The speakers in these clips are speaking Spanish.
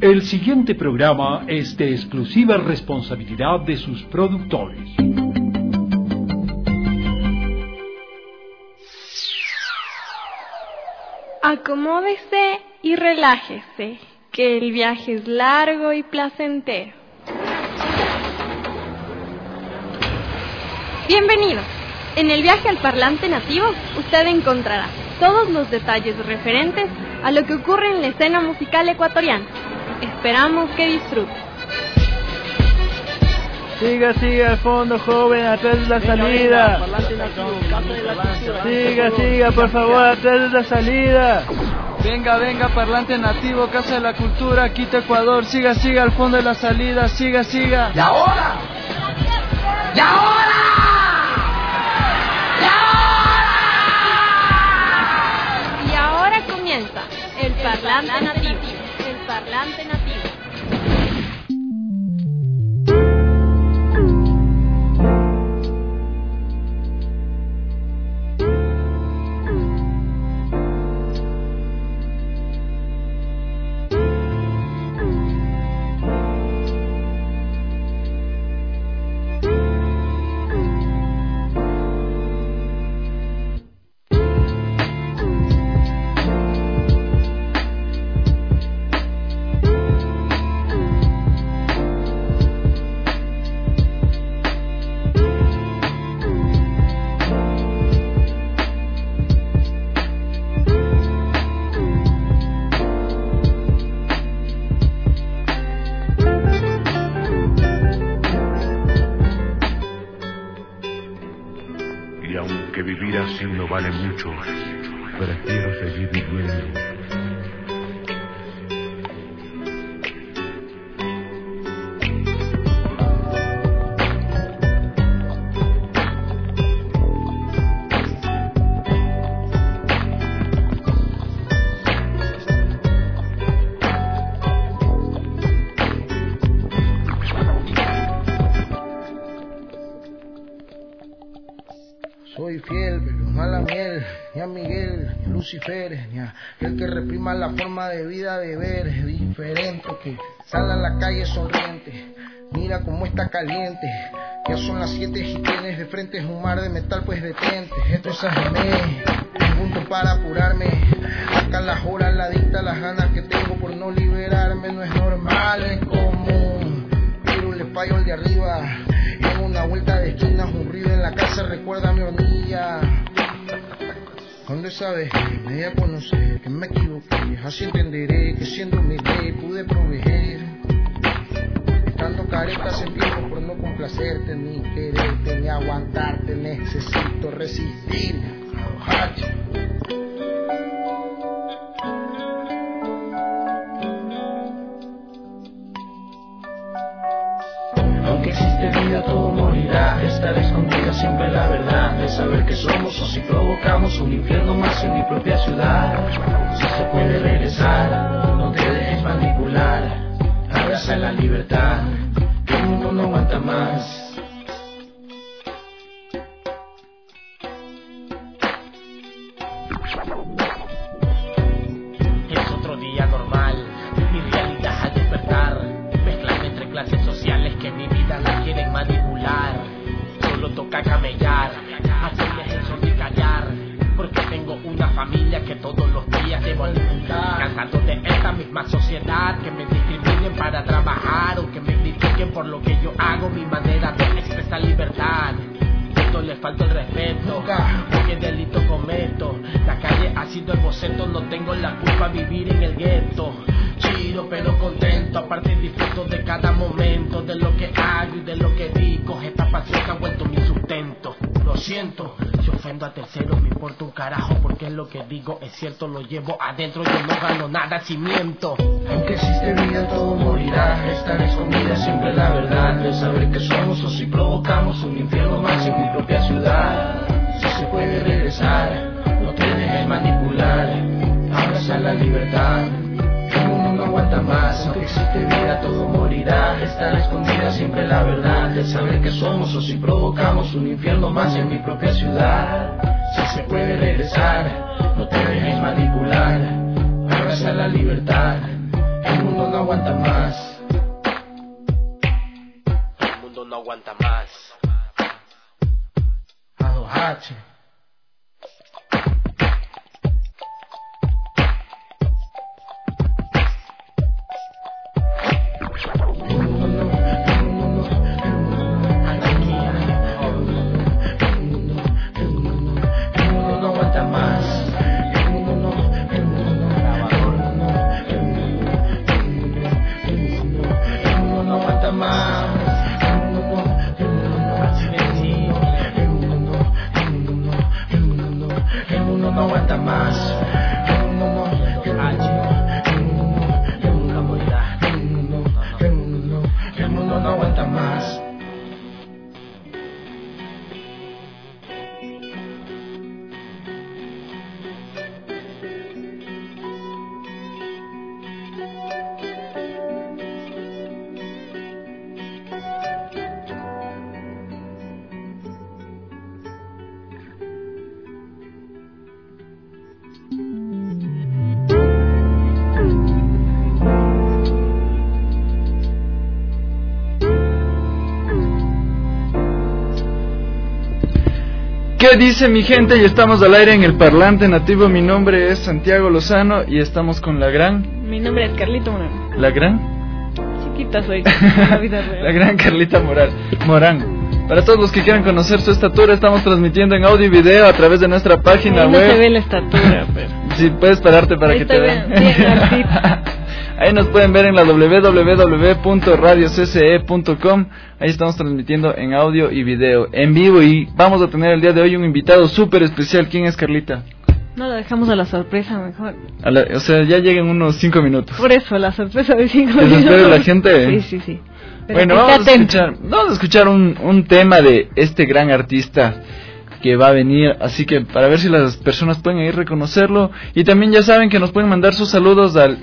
El siguiente programa es de exclusiva responsabilidad de sus productores. Acomódese y relájese, que el viaje es largo y placentero. Bienvenido. En el viaje al parlante nativo, usted encontrará todos los detalles referentes a lo que ocurre en la escena musical ecuatoriana. Esperamos que disfrute. Siga al fondo, joven, atrás de la salida. Siga, por favor, atrás de la salida. Venga, parlante nativo, Casa de la Cultura, Quito, Ecuador. Siga al fondo de la salida, siga. ¡Y ahora! Y ahora comienza el parlante nativo. El parlante nativo. Y aunque vivir así no vale mucho, prefiero seguir viviendo. Soy fiel, pero no a la miel, ni a Miguel, ni a Lucifer, ni a aquel que reprima la forma de vida de ver. Es diferente que sale a la calle sonriente, mira cómo está caliente. Ya son las 7 y tienes de frente es un mar de metal, pues detente. Esto es AGM, un punto para apurarme. Acá las horas, la dicta, las ganas que tengo por no liberarme. No es normal, es común, pero le fallo al de arriba. En una vuelta de esquinas, un ruido en la casa recuerda a mi hornilla. Cuando esa vez me di a conocer que me equivoqué, así entenderé que siendo humilde pude proveer. Estando caretas en tiempo por no complacerte, ni quererte, ni aguantarte, necesito resistir. Aunque existe vida, todo morirá. Estar escondida siempre la verdad de saber que somos o si provocamos un infierno más en mi propia ciudad. Si se puede regresar, no te dejes manipular. Abraza la libertad, que el mundo no aguanta más. Es otro día normal, mi realidad al despertar. Mezclan entre clases sociales que mi vida la quieren manipular. Solo toca camellar, hacerles el sol y callar. Porque tengo una familia que todos los días debo alimentar. Cansado de esta misma sociedad, que me discriminen para trabajar o que me critiquen por lo que yo hago, mi manera de expresar libertad. Esto le falta el respeto, porque delito cometo. La calle ha sido el boceto, no tengo la culpa vivir en el gueto. Chido pero contento, aparte disfruto de cada momento, de lo que hago y de lo que digo. Esta pasión que ha vuelto mi sustento. Lo siento, si ofendo a terceros me importa un carajo, porque lo que digo es cierto, lo llevo adentro, yo no gano nada si miento. Aunque existe vida, todo morirá. Estar escondida siempre la verdad de saber que somos o si provocamos un infierno más en mi propia ciudad. Si se puede regresar, no te dejes manipular. Abraza la libertad, el mundo no aguanta más. Aunque existe vida, todo morirá. Estar escondida siempre la verdad de saber que somos o si provocamos un infierno más en mi propia ciudad. Si se puede regresar, no te dejes manipular. Abraza la libertad, El mundo no aguanta más. El mundo no aguanta más. A 2H. ¿Qué dice mi gente? Y estamos al aire en el Parlante Nativo. Mi nombre es Santiago Lozano y estamos con la gran... Mi nombre es Carlita Morán. ¿La gran? Chiquita soy, en la vida real. La gran Carlita Morán. Para todos los que quieran conocer su estatura, estamos transmitiendo en audio y video a través de nuestra página web. No se ve la estatura, pero... Sí, puedes pararte para que te vean. Ahí nos pueden ver en la www.radiocce.com. Ahí estamos transmitiendo en audio y video, en vivo. Y vamos a tener el día de hoy un invitado súper especial. ¿Quién es, Carlita? No, lo dejamos a la sorpresa mejor. O sea, ya llegan unos 5 minutos. Por eso, la sorpresa de 5 minutos. ¿Les espera la gente? Sí. Pero bueno, vamos a escuchar un tema de este gran artista que va a venir, así que para ver si las personas pueden ir reconocerlo. Y también ya saben que nos pueden mandar sus saludos al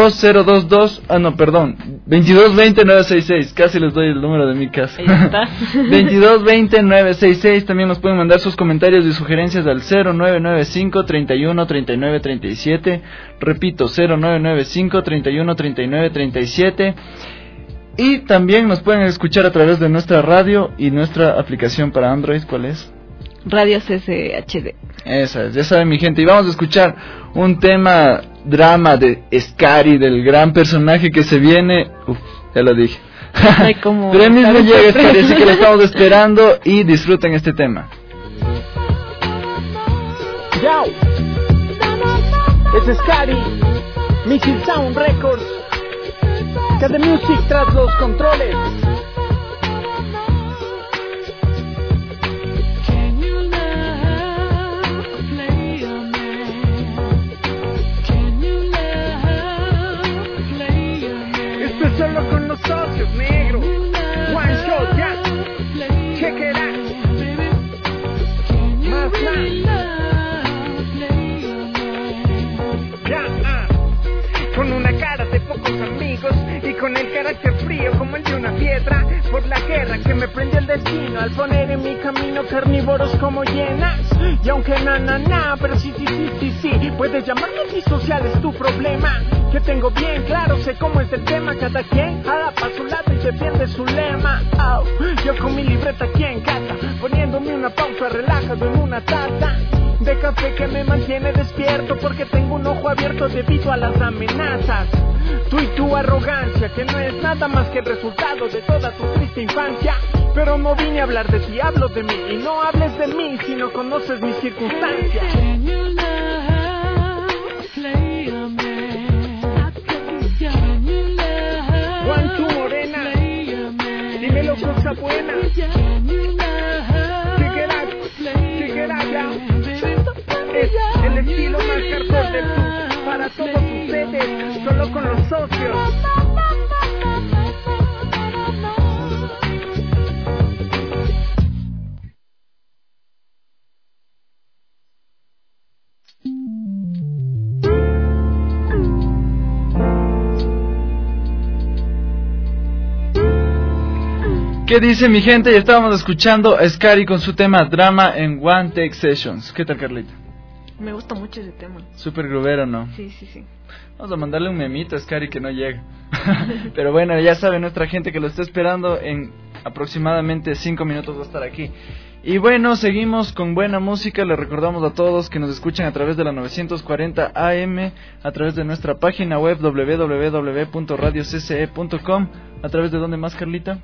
2220-966. Casi les doy el número de mi casa. Ahí está. 2220-966. También nos pueden mandar sus comentarios y sugerencias al 0995-313937. Repito, 0995-313937. Y también nos pueden escuchar a través de nuestra radio y nuestra aplicación para Android. ¿Cuál es? Radio CCHD. Esa es, ya saben mi gente. Y vamos a escuchar un tema drama de Scary, del gran personaje que se viene. Ya lo dije. Pero él mismo llega Scary, así que lo estamos esperando y disfruten este tema. Yo, es Scary, Missile Sound Records, que de music tras los controles. Solo con los socios negros. One shot, ya. Check it out. Más ya, con una cara de pocos amigos y con el carácter frío como el de una piedra, por la guerra que me prendió el destino al poner en mi camino carnívoros como hienas. Y aunque pero sí, puedes llamarme antisocial, es tu problema. Que tengo bien claro, sé cómo es el tema. Cada quien jala pa' su lado y defiende su lema. Yo con mi libreta aquí en casa, poniéndome una pausa relajado en una taza de café que me mantiene despierto, porque tengo un ojo abierto debido a las amenazas. Tú y tu arrogancia, que no es nada más que el resultado de toda tu triste infancia. Pero no vine a hablar de ti, hablo de mí. Y no hables de mí si no conoces mis circunstancias. One, two, morena, dímelo cosa buena. Check it out, ya. Es el estilo más hardcore del sur, para todos ustedes, solo con los socios. ¿Qué dice mi gente? Ya estábamos escuchando a Scary con su tema Drama en One Take Sessions. ¿Qué tal, Carlita? Me gusta mucho ese tema. Súper grubero, ¿no? Sí. Vamos a mandarle un memito a Scary que no llega. Pero bueno, ya sabe nuestra gente que lo está esperando. En aproximadamente 5 minutos va a estar aquí. Y bueno, seguimos con buena música. Les recordamos a todos que nos escuchan a través de la 940 AM, a través de nuestra página web www.radiocce.com. ¿A través de dónde más, Carlita?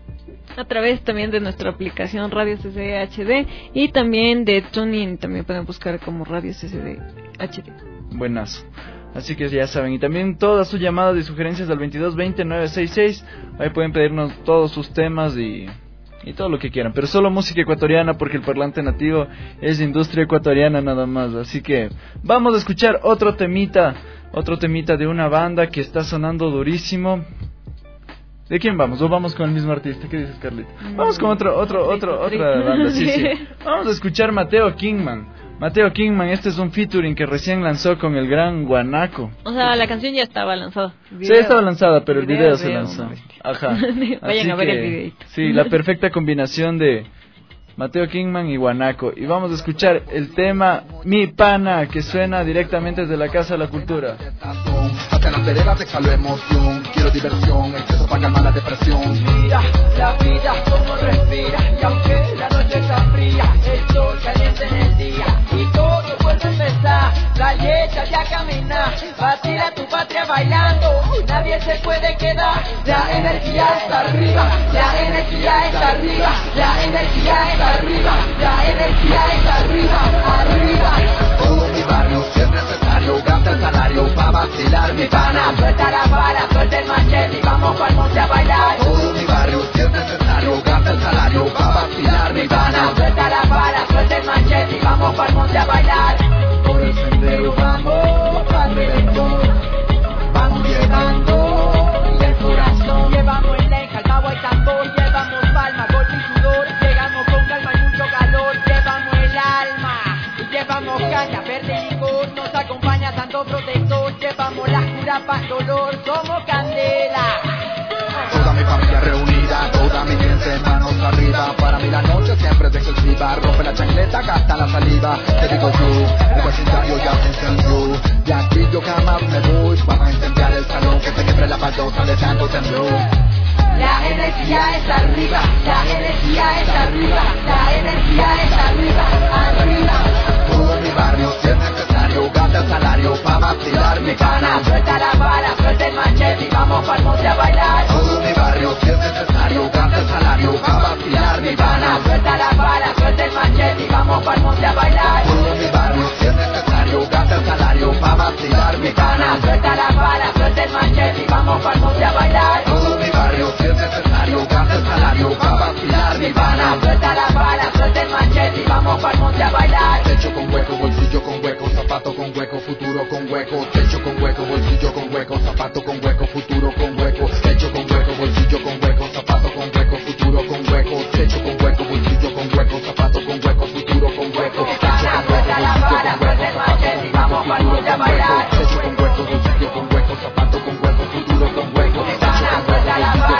A través también de nuestra aplicación Radio CCE HD y también de TuneIn, también pueden buscar como Radio CCE HD. Buenazo. Así que ya saben, y también todas sus llamadas y sugerencias al 2220-966. Ahí pueden pedirnos todos sus temas y todo lo que quieran, pero solo música ecuatoriana, porque el parlante nativo es industria ecuatoriana nada más. Así que vamos a escuchar otro temita de una banda que está sonando durísimo. ¿De quién vamos? ¿O vamos con el mismo artista? ¿Qué dices, Carlita? Vamos con otra banda, sí. Vamos a escuchar Mateo Kingman. Este es un featuring que recién lanzó con el gran Guanaco. O sea, la canción ya estaba lanzada. Sí, estaba lanzada, pero el video se lanzó. Ajá. Vayan a ver el videito. Sí, la perfecta combinación de Mateo Kingman y Guanaco. Y vamos a escuchar el tema Mi Pana, que suena directamente desde la Casa de la Cultura. Hacia las veredas exhalo emoción, quiero diversión, exceso para calmar la depresión. Mira la vida como respira, y aunque la noche está fría, el sol caliente en el día, y todo vuelve a empezar. Calle, sale a caminar, vacila tu patria bailando, nadie se puede quedar. La energía está arriba, la energía está arriba, la energía está arriba, la energía está arriba, arriba. Todo mi barrio, si es necesario, gasta el salario para vacilar mi pana. Suelta la vara, suelta el machete y vamos pa'l monte a bailar. Todo mi barrio, si es necesario, gasta el salario para vacilar mi pana. Suelta la vara, suelta el machete y vamos pa'l monte a bailar. Por el sendero vamos, padre de todo, vamos llegando y el corazón. Llevamos el lenja, el pavo, el tambor, llevamos palma, golpe y sudor. Llegamos con calma y mucho calor, llevamos el alma y llevamos caña, verde y licor. Nos acompaña tanto protector, llevamos la cura para dolor, somos candela. Toda mi familia reunida, toda mi gente, manos arriba. Para mí la noche siempre es excesiva, rompe la chancleta, gasta la saliva. Te digo yo, el vecindario ya se encendió, de aquí yo jamás me voy. Vamos a incendiar el salón, que se quiebre la baldosa de tanto temblor. La energía está arriba, la energía está arriba, la energía está arriba, arriba. Todo mi barrio, si es necesario, gasta el salario para vacilar mi pana. Suelta la vara, suelta el machete y vamos pa'l monte a bailar. Todo mi barrio, si es necesario, gasta el salario para vacilar mi pana. Suelta la vara, suelta el machete y vamos pa'l monte a bailar. Todo mi barrio, si es necesario, gasta el salario para vacilar mi pana. Suelta la vara, suelta el machete y vamos pa'l monte a bailar. Todo mi barrio, si es necesario, gasta el salario para vacilar mi pana. Suelta la vara, suelta el machete y vamos pa'l monte a bailar. Techo con hueco, bolsillo con hueco, zapato con hueco, futuro con hueco. Techo con hueco, bolsillo con hueco, zapato con hueco, futuro con hueco. Techo con hueco, bolsillo con hueco, zapato con hueco, futuro con hueco. Techo con hueco, bolsillo con hueco, zapato con hueco, futuro con hueco. Techo con hueco, bolsillo con hueco, zapato con hueco, futuro con hueco. Techo con hueco, bolsillo con hueco, zapato con hueco, futuro con hueco. Techo con hueco,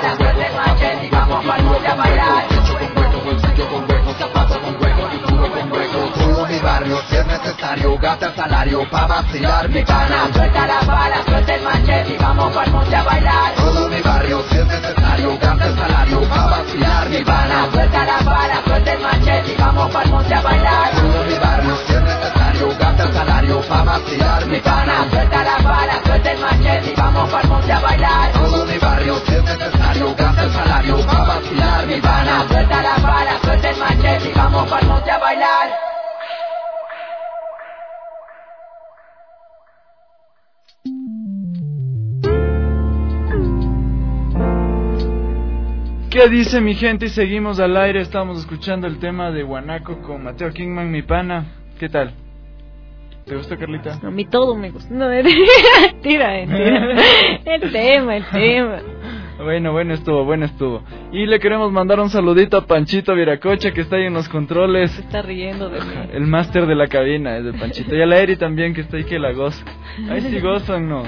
bolsillo con hueco, zapato con hueco, futuro con hueco. Techo con hueco, bolsillo con hueco, zapato con hueco, futuro con hueco. Todo mi barrio, si es necesario, gasta el salario para vacilar mi pana. Suelta la vara, suelta el machete y vamos pa'l monte a bailar. Todo mi barrio, si es necesario, gasta el salario para vacilar mi pana. Suelta la vara, suelta el machete y vamos pa'l monte a bailar. Todo mi barrio, si es necesario, gasta el salario para vacilar mi pana. Suelta la vara, suelta el machete y vamos pa'l monte a bailar. Todo mi barrio, si es necesario, gasta el salario para vacilar mi pana. Suelta la vara, suelta el machete y vamos pa'l monte a bailar. ¿Qué dice mi gente? Y seguimos al aire. Estamos escuchando el tema de Guanaco con Mateo Kingman, mi pana. ¿Qué tal? ¿Te gusta, Carlita? A mí todo me gusta. No, tira. El tema. Bueno estuvo. Y le queremos mandar un saludito a Panchito Viracocha, que está ahí en los controles. Se está riendo de mí. El máster de la cabina es de Panchito. Y a la Eri también, que está ahí, que la goza. Ahí sí gozan, ¿no?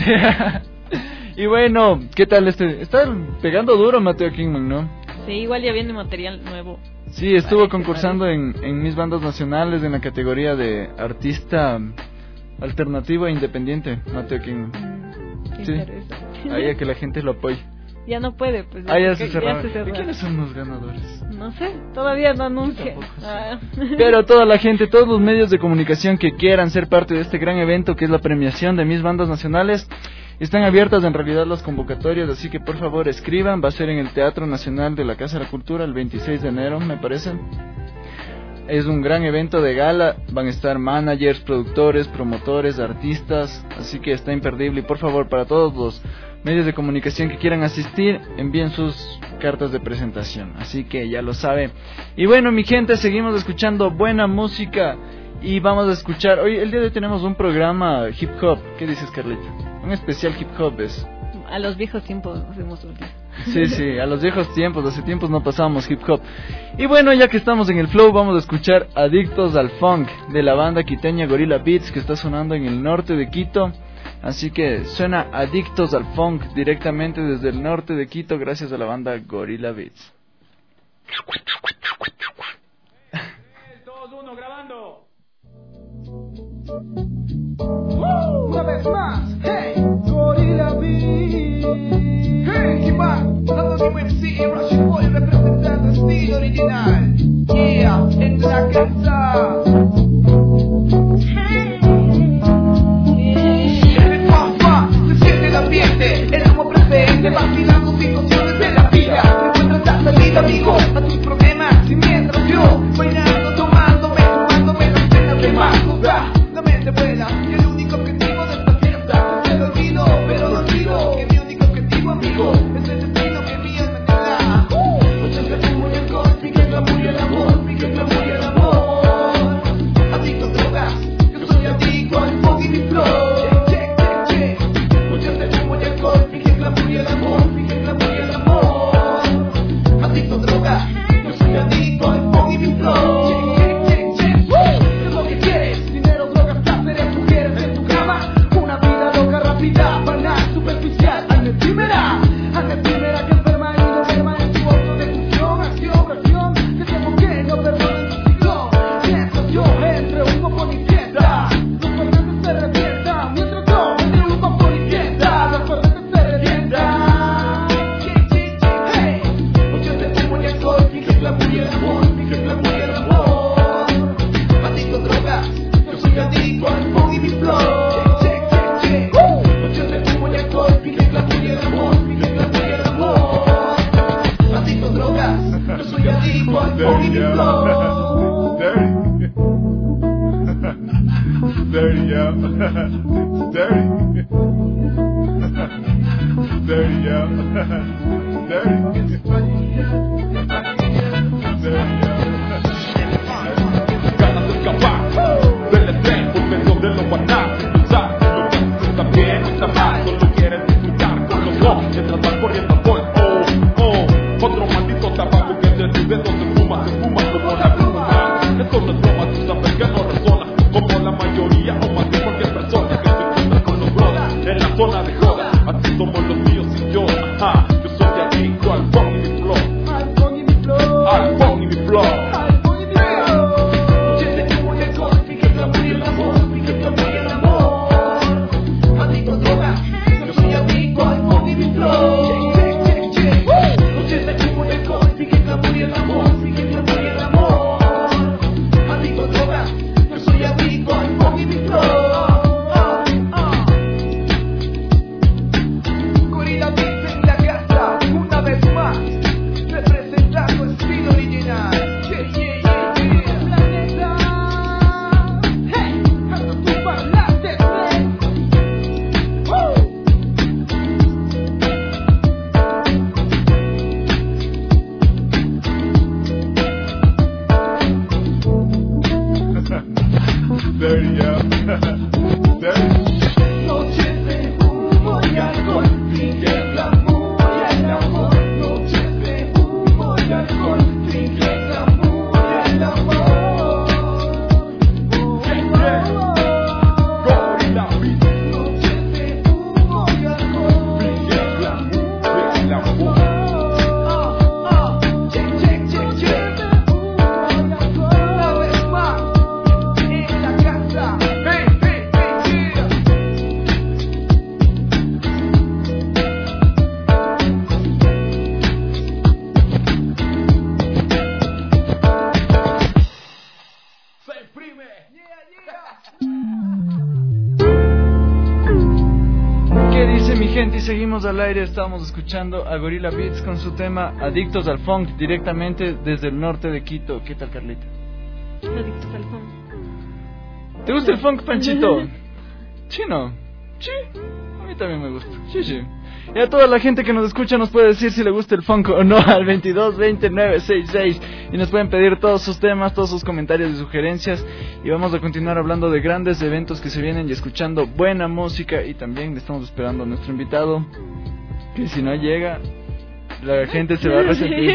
Y bueno, ¿qué tal Está pegando duro Mateo Kingman, ¿no? Sí, igual ya viene material nuevo. Sí, estuvo concursando en mis bandas nacionales en la categoría de artista alternativo e independiente. Mateo King. Sí, ahí a que la gente lo apoye. Ya no puede, pues. Ya se cerraron. ¿Y quiénes son los ganadores? No sé, todavía no anuncia. Pero toda la gente, todos los medios de comunicación que quieran ser parte de este gran evento que es la premiación de mis bandas nacionales, están abiertas en realidad las convocatorias, así que por favor escriban. Va a ser en el Teatro Nacional de la Casa de la Cultura el 26 de enero, me parece. Es un gran evento de gala, van a estar managers, productores, promotores, artistas, así que está imperdible. Y por favor, para todos los medios de comunicación que quieran asistir, envíen sus cartas de presentación, así que ya lo sabe. Y bueno, mi gente, seguimos escuchando buena música y vamos a escuchar, hoy el día de hoy tenemos un programa hip hop. ¿Qué dices, Carlita? Un especial hip hop es. A los viejos tiempos hacemos un día. Sí, a los viejos tiempos, hace tiempos no pasábamos hip hop. Y bueno, ya que estamos en el flow, vamos a escuchar Adictos al Funk de la banda quiteña Gorilla Beats, que está sonando en el norte de Quito. Así que suena Adictos al Funk directamente desde el norte de Quito, gracias a la banda Gorilla Beats. Todos uno grabando. Una vez más, hey, Gorilla Beats. Hey, ¿qué va? Anónimo MC, Russian Boy representando estilo original. Yeah, en la casa. El ambiente, el humo presente, vacilando situaciones de la vida. Encuentras la salida, amigo, a tus problemas. Y mientras yo, bailando, tomándome las penas de más. La mente vuela, y el único objetivo de esta fiesta es el olvido, pero no olvido que mi único objetivo, amigo, es el destino que mi alma anhela. Muchos se fuman el gol, mi que glamour y el amor, mi que glamour y el amor. Adicto a drogas, yo soy adicto al funk y mi flow. Adicto a droga, yo soy adicto al funk y mi flow. ¿Qué es lo que quieres? Dinero, drogas, placeres, mujeres en tu cama. Una vida loca, rápida, banal, superficial. Hazme efímera que enferma y no merma en tu autodestrucción. Acción, reacción, que tiempo que no perdonen tu ciclo. Mientras yo entre un poco y fiesta, los corrientes se revientan. Mientras yo entre un poco y fiesta, los corrientes se revientan. Adicto a drogas, yo soy adicto al funk y mi flow. Noches de humo y alcohol, mi que glamour y el amor, mi que glamour y el amor. Adicto a drogas, yo soy adicto al funk y mi flow. Dirty, yeah. Dirty, yeah. Ganas de escapar del estrés por medio de lo banal. Pensar lo que está bien, está mal. Solo quieren disfrutar con los ojos mientras van corriendo alcohol. Otro maldito tabaco que te sirve donde fuma como la pluma. Esto no es broma, tú sabes que no resona como la mayoría o más de cualquier persona que se encuentra con los brothers en la zona de joda. Así somos los míos y yo. Yo soy adicto al funk y mi flow. Al funk y mi flow. Al funk y mi flow. Adicto a drogas, yo soy adicto al funk y mi flow. Noches de humo y alcohol, mi que glamour y el amor, mi que glamour y el amor. Adicto a drogas, yo soy adicto al funk y mi flow. Gorilla Beats en la casa, una vez más, representando estilo original. Planeta, hey, hasta tu parlate, dice mi gente? Y seguimos al aire. Estamos escuchando a Gorilla Beats con su tema Adictos al Funk, directamente desde el norte de Quito. ¿Qué tal, Carlita? Adictos al funk. ¿Te gusta el funk, Panchito? Sí, no. Sí, a mí también me gusta. Sí, sí. Y a toda la gente que nos escucha nos puede decir si le gusta el funk o no al 2220-966 y nos pueden pedir todos sus temas, todos sus comentarios y sugerencias, y vamos a continuar hablando de grandes eventos que se vienen y escuchando buena música, y también estamos esperando a nuestro invitado, que si no llega la gente se va a resentir.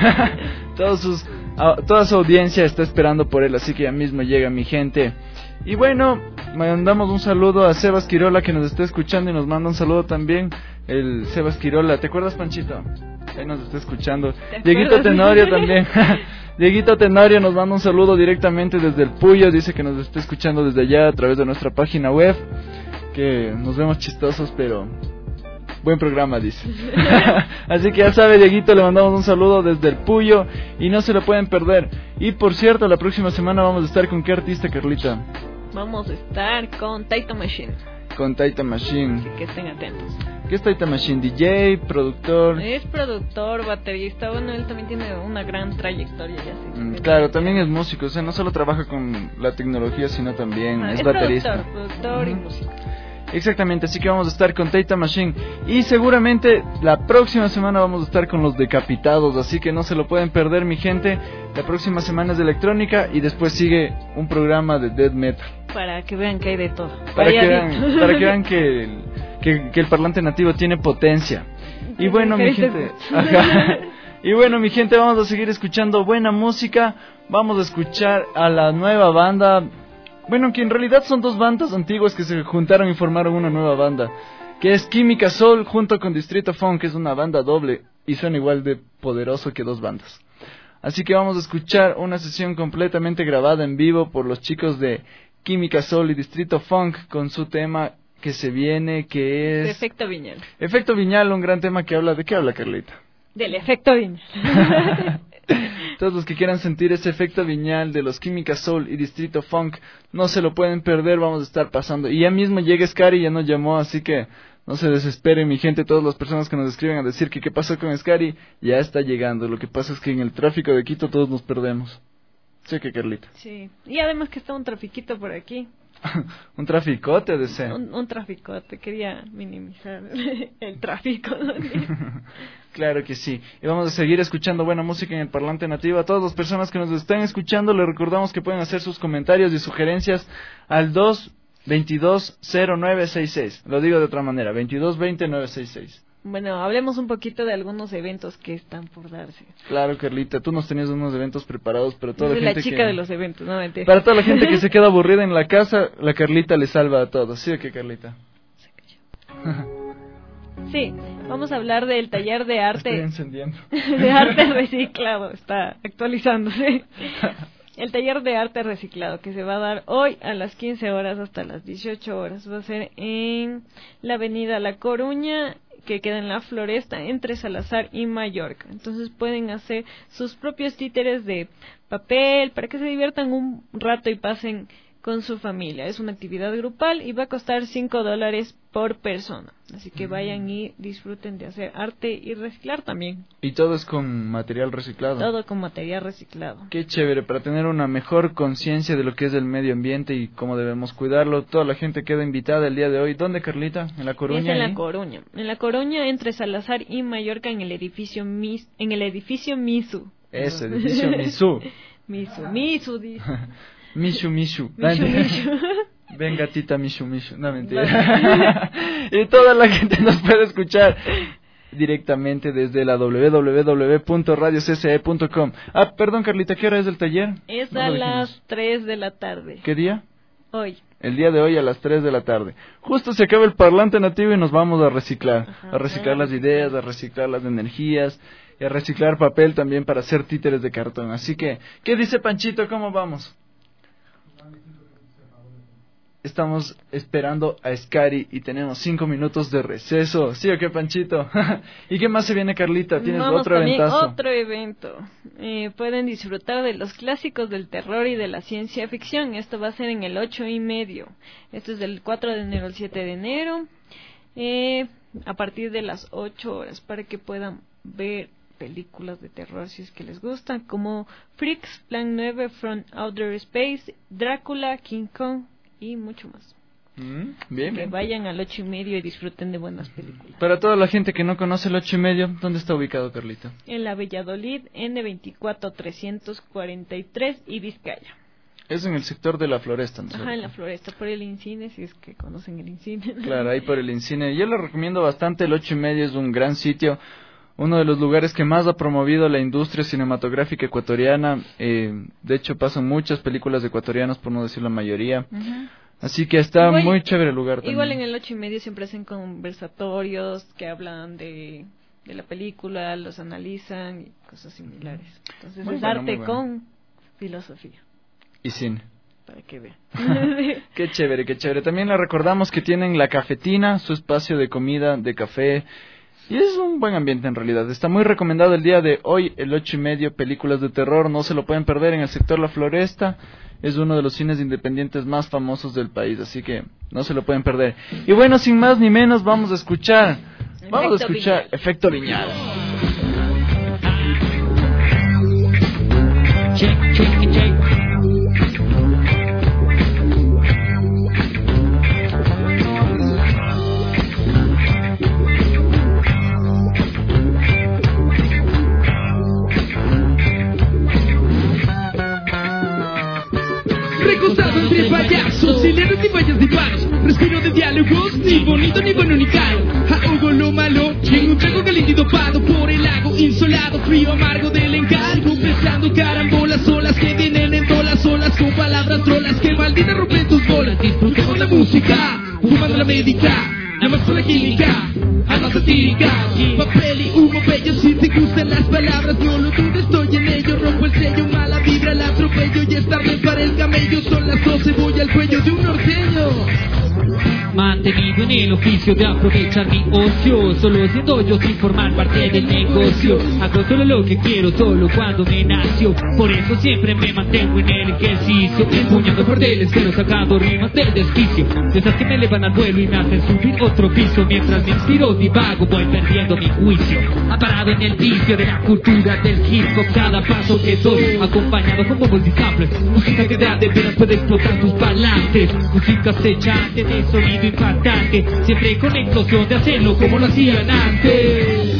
Toda su audiencia está esperando por él, así que ya mismo llega mi gente. Y bueno, mandamos un saludo a Sebas Quirola, que nos está escuchando, y nos manda un saludo también el Sebas Quirola. ¿Te acuerdas, Panchito? Ahí nos está escuchando. Dieguito Tenorio también. Dieguito Tenorio nos manda un saludo directamente desde el Puyo. Dice que nos está escuchando desde allá a través de nuestra página web. Que nos vemos chistosos, pero buen programa, dice. Así que ya sabe, Dieguito, le mandamos un saludo desde el Puyo y no se lo pueden perder. Y por cierto, la próxima semana vamos a estar con ¿qué artista, Carlita? Vamos a estar con Taita Machine. Con Taita Machine. Así que estén atentos. ¿Qué es Taita Machine? DJ, productor. Es productor, baterista. Bueno, él también tiene una gran trayectoria ya. Claro, también es músico. O sea, no solo trabaja con la tecnología, sino también es baterista. Productor y músico. Exactamente, así que vamos a estar con Taita Machine. Y seguramente la próxima semana vamos a estar con Los Decapitados. Así que no se lo pueden perder, mi gente. La próxima semana es de electrónica y después sigue un programa de death metal. Para que vean que hay de todo. Para que vean que el parlante nativo tiene potencia. Y bueno, mi gente. Y bueno, mi gente, vamos a seguir escuchando buena música. Vamos a escuchar a la nueva banda. Bueno, que en realidad son dos bandas antiguas que se juntaron y formaron una nueva banda, que es Química Soul junto con Distrito Funk, que es una banda doble y son igual de poderoso que dos bandas. Así que vamos a escuchar una sesión completamente grabada en vivo por los chicos de Química Soul y Distrito Funk con su tema que se viene, que es Efecto Viñal. Efecto Viñal, un gran tema que habla, ¿de qué habla, Carlita? Del efecto Viñal. Todos los que quieran sentir ese efecto Viñal de los Química Soul y Distrito Funk no se lo pueden perder, vamos a estar pasando. Y ya mismo llega Scary, ya nos llamó, así que no se desesperen, mi gente. Todas las personas que nos escriben a decir que qué pasó con Scary, ya está llegando. Lo que pasa es que en el tráfico de Quito todos nos perdemos. ¿Sí que, Carlita? Sí, y además que está un trafiquito por aquí. Un traficote, deseo. Un traficote, quería minimizar el tráfico. Claro que sí. Y vamos a seguir escuchando buena música en el parlante nativo. A todas las personas que nos están escuchando, les recordamos que pueden hacer sus comentarios y sugerencias al 222-0966. Lo digo de otra manera, 2220-966. Bueno, hablemos un poquito de algunos eventos que están por darse. Claro, Carlita, tú nos tenías unos eventos preparados, pero toda la gente la chica de los eventos, no mentira. Para toda la gente que se queda aburrida en la casa, la Carlita le salva a todos. ¿Sí o qué, Carlita? Sí, vamos a hablar del taller de arte. Estoy encendiendo. De arte reciclado, está actualizándose. El taller de arte reciclado que se va a dar hoy a las 15 horas hasta las 18 horas. Va a ser en la avenida La Coruña, que queda en la Floresta, entre Salazar y Mallorca. Entonces pueden hacer sus propios títeres de papel para que se diviertan un rato y pasen con su familia. Es una actividad grupal y va a costar $5 por persona. Así que vayan y disfruten de hacer arte y reciclar también. Y todo es con material reciclado. Todo con material reciclado. Qué chévere, para tener una mejor conciencia de lo que es el medio ambiente y cómo debemos cuidarlo. Toda la gente queda invitada el día de hoy. ¿Dónde, Carlita? ¿En La Coruña? Es en La Coruña. En La Coruña, entre Salazar y Mallorca, en el edificio Misu. Eso, edificio Misu. Misu, dice. Mishu. Venga, tita Mishu. No, mentira. Y toda la gente nos puede escuchar directamente desde la www.radiocce.com. Perdón, Carlita, ¿qué hora es el taller? Es a las 3 de la tarde. ¿Qué día? Hoy. El día de hoy a las 3 de la tarde. Justo se acaba el parlante nativo y nos vamos a reciclar. A reciclar las ideas, a reciclar las energías y a reciclar papel también para hacer títeres de cartón. Así que, ¿qué dice Panchito? ¿Cómo vamos? Estamos esperando a Scary y tenemos 5 minutos de receso. ¿Sí o qué, Panchito? ¿Y qué más se viene, Carlita? ¿Tienes otro eventazo? Otro evento. Pueden disfrutar de los clásicos del terror y de la ciencia ficción. Esto va a ser en el 8:30. Esto es del 4 de enero al 7 de enero. a partir de las 8 horas para que puedan ver películas de terror si es que les gustan, como Freaks, Plan 9, From Outer Space, Drácula, King Kong y mucho más. Bien, que vayan al 8:30 y disfruten de buenas películas. Para toda la gente que no conoce el 8:30, ¿dónde está ubicado, Carlita? En la Valladolid, N24 343 y Vizcaya. Es en el sector de la Floresta, ¿no? Ajá, en la Floresta, por el Incine, si es que conocen el Incine. Claro, ahí por el Incine. Yo lo recomiendo bastante, el 8:30 es un gran sitio, uno de los lugares que más ha promovido la industria cinematográfica ecuatoriana. De hecho, pasan muchas películas ecuatorianas, por no decir la mayoría. Así que está igual, muy chévere el lugar también. Igual en el 8:30 siempre hacen conversatorios que hablan de la película, los analizan y cosas similares. Entonces muy es bueno, arte con filosofía. Y cine. Para que vean. Qué chévere, qué chévere. También les recordamos que tienen La Cafetina, su espacio de comida, de café. Y es un buen ambiente en realidad. Está muy recomendado el día de hoy, el 8:30, películas de terror. No se lo pueden perder en el sector La Floresta. Es uno de los cines independientes más famosos del país, así que no se lo pueden perder. Y bueno, sin más ni menos, vamos a escuchar Efecto Viñal. Check, check, check. Recostado entre payasos, silencios y fallas de paros. Respiro de diálogos, ni bonito, ni bueno, ni caro. Ahogo lo malo, en un trago caliente y dopado por el lago insolado, frío amargo del encargo. Pesando carambolas, olas que vienen en todas olas, con palabras trolas que maldita rompen tus bolas. Disfrutemos la música, fumando la médica, nada más por la química, alma satírica, papel y humo bello. Si te gustan las palabras, no lo dudes, estoy en ello. Rompo el sello, mala vibra, la atropello y es tarde para el camello. Son las 12, voy al cuello de un norteño. Mantenido en el oficio de aprovechar mi ocio, solo siendo yo sin formar parte del negocio. Hago solo lo que quiero, solo cuando me nació. Por eso siempre me mantengo en el ejercicio, empuñando cordeles que los sacado rimas del desquicio. De esas que me elevan al vuelo y me hacen subir otro piso. Mientras me inspiro divago, voy perdiendo mi juicio. Aparado en el vicio de la cultura del hip hop, cada paso que doy acompañado con bobos y samples. Música que de veras puede explotar tus balances. Música acechante de sonido impactante, siempre con explosión de hacerlo como lo hacían antes.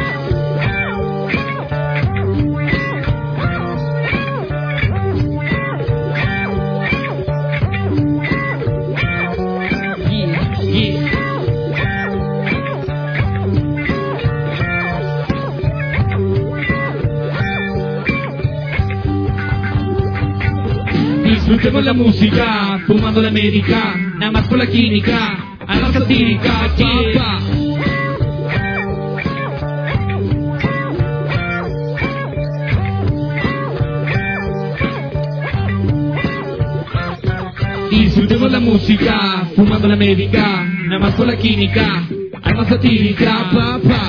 Disfrutemos la música, fumando la América, nada más por la química, alma satírica, papá. Disfrutemos la música, fumando la América, nada más por la química, alma satírica, papá.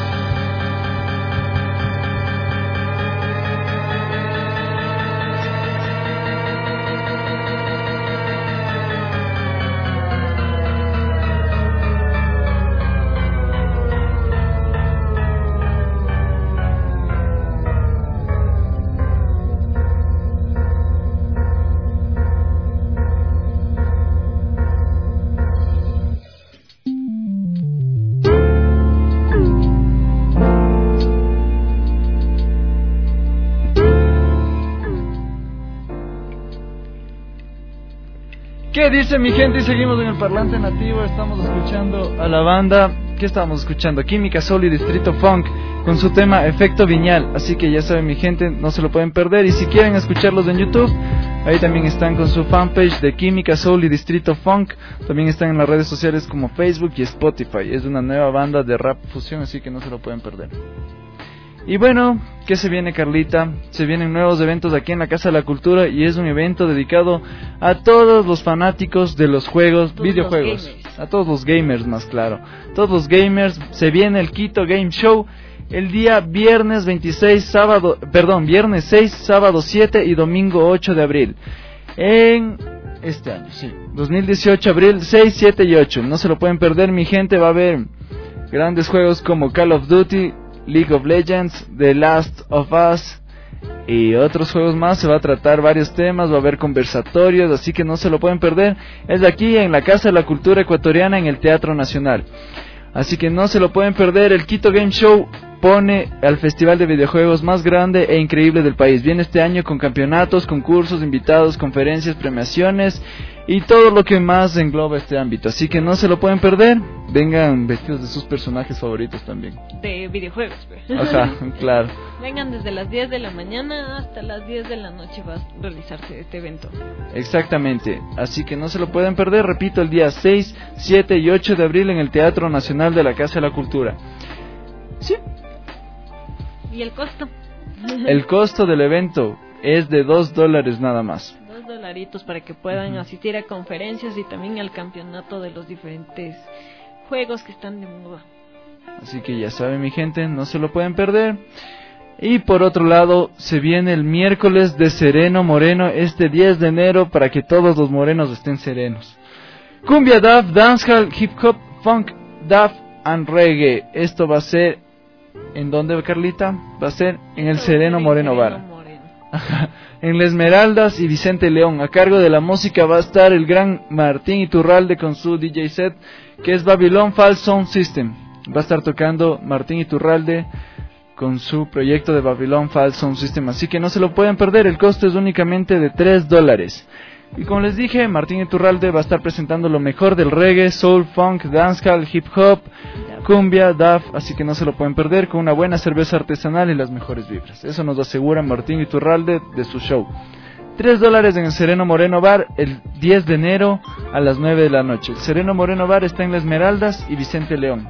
¿Qué dice mi gente? Y seguimos en el parlante nativo. Estamos escuchando a la banda. ¿Qué estábamos escuchando? Química Soul y Distrito Funk con su tema Efecto Viñal. Así que ya saben mi gente, no se lo pueden perder. Y si quieren escucharlos en YouTube, ahí también están con su fanpage de Química Soul y Distrito Funk. También están en las redes sociales como Facebook y Spotify. Es una nueva banda de rap fusión, así que no se lo pueden perder. Y bueno, ¿qué se viene, Carlita? Se vienen nuevos eventos aquí en la Casa de la Cultura y es un evento dedicado a todos los fanáticos de los juegos, videojuegos, a todos los gamers más claro, todos los gamers. Se viene el Quito Game Show el día viernes 6, sábado 7 y domingo 8 de abril en Este año, sí. 2018, abril 6, 7 y 8. No se lo pueden perder, mi gente. Va a haber grandes juegos como Call of Duty, League of Legends, The Last of Us y otros juegos más. Se va a tratar varios temas, va a haber conversatorios, así que no se lo pueden perder. Es de aquí en la Casa de la Cultura Ecuatoriana, en el Teatro Nacional. Así que no se lo pueden perder. El Quito Game Show pone al festival de videojuegos más grande e increíble del país. Viene este año con campeonatos, concursos, invitados, conferencias, premiaciones y todo lo que más engloba este ámbito. Así que no se lo pueden perder. Vengan vestidos de sus personajes favoritos también. De videojuegos, pues. Ajá, claro. Vengan desde las 10 de la mañana hasta las 10 de la noche va a realizarse este evento. Exactamente, así que no se lo pueden perder. Repito, el día 6, 7 y 8 de abril en el Teatro Nacional de la Casa de la Cultura. Sí. ¿Y el costo? El costo del evento es de $2 nada más. $2 para que puedan asistir a conferencias y también al campeonato de los diferentes juegos que están de moda. Así que ya saben, mi gente, no se lo pueden perder. Y por otro lado, se viene el miércoles de Sereno Moreno, este 10 de enero, para que todos los morenos estén serenos. Cumbia, dub, dancehall, hip hop, funk, dub and reggae. Esto va a ser, ¿en dónde, Carlita? Va a ser en el Sereno Moreno Bar. En La Esmeraldas y Vicente León. A cargo de la música va a estar el gran Martín Iturralde con su DJ set, que es Babylon Fall Sound System. Va a estar tocando Martín Iturralde con su proyecto de Babylon Fall Sound System. Así que no se lo pueden perder. El costo es únicamente de $3. Y como les dije, Martín Iturralde va a estar presentando lo mejor del reggae, soul, funk, dancehall, hip hop, cumbia, dub, así que no se lo pueden perder, con una buena cerveza artesanal y las mejores vibras. Eso nos asegura Martín Iturralde de su show. $3 en el Sereno Moreno Bar el 10 de enero a las 9 de la noche. El Sereno Moreno Bar está en La Esmeraldas y Vicente León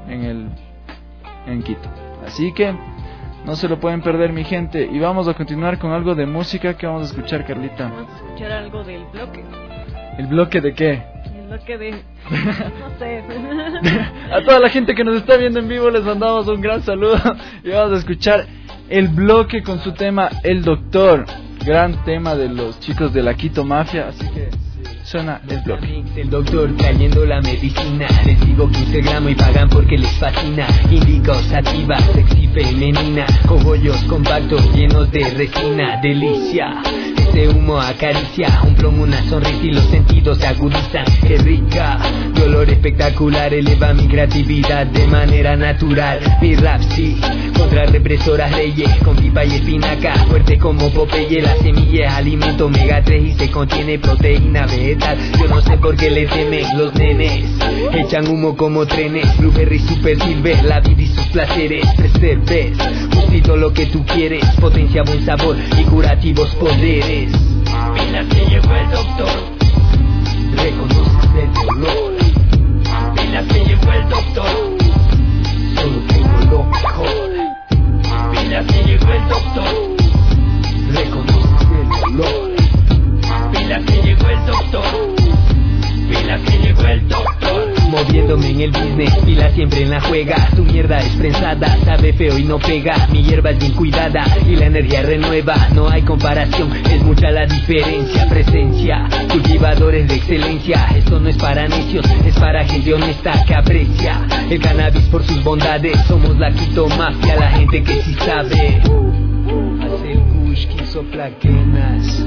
en Quito. Así que no se lo pueden perder, mi gente. Y vamos a continuar con algo de música. ¿Qué vamos a escuchar, Carlita? Vamos a escuchar algo del bloque. ¿El bloque de qué? El bloque de... no sé. A toda la gente que nos está viendo en vivo les mandamos un gran saludo. Y vamos a escuchar el bloque con su tema El Doctor. Gran tema de los chicos de la Quito Mafia. Así que suena el bloque. El doctor trayendo la medicina. Les digo 15 gramos y pagan porque les fascina. Indica sativa, sexy femenina, cogollos compactos llenos de resina. Delicia, este humo acaricia un plomo, una sonrisa y los sentidos se agudizan. Qué rica, mi olor espectacular eleva mi creatividad de manera natural. Mi rap sí, contra represoras leyes, con pipa y espinaca, fuerte como Popeye. La semilla es alimento omega 3 y se contiene proteína vegetal. Yo no sé por qué le temen los nenes, echan humo como trenes. Blueberry, super silver, la vida y sus placeres. 3 cervezas, justito lo que tú quieres. Potencia, buen sabor y curativos poderes. Mira que llegó el doctor, reconoces el dolor. Mira que llegó el doctor, solo tengo lo mejor. Mira que llegó el doctor, reconoces el dolor. Mira que llegó el doctor, mira que llegó el doctor. Moviéndome en el business, pila siempre en la juega. Tu mierda es prensada, sabe feo y no pega. Mi hierba es bien cuidada y la energía renueva. No hay comparación, es mucha la diferencia. Presencia, cultivadores de excelencia. Esto no es para necios, es para gente honesta que aprecia el cannabis por sus bondades. Somos la Quito Mafia, la gente que sí sabe. Hace el kush, quiso plaquenas.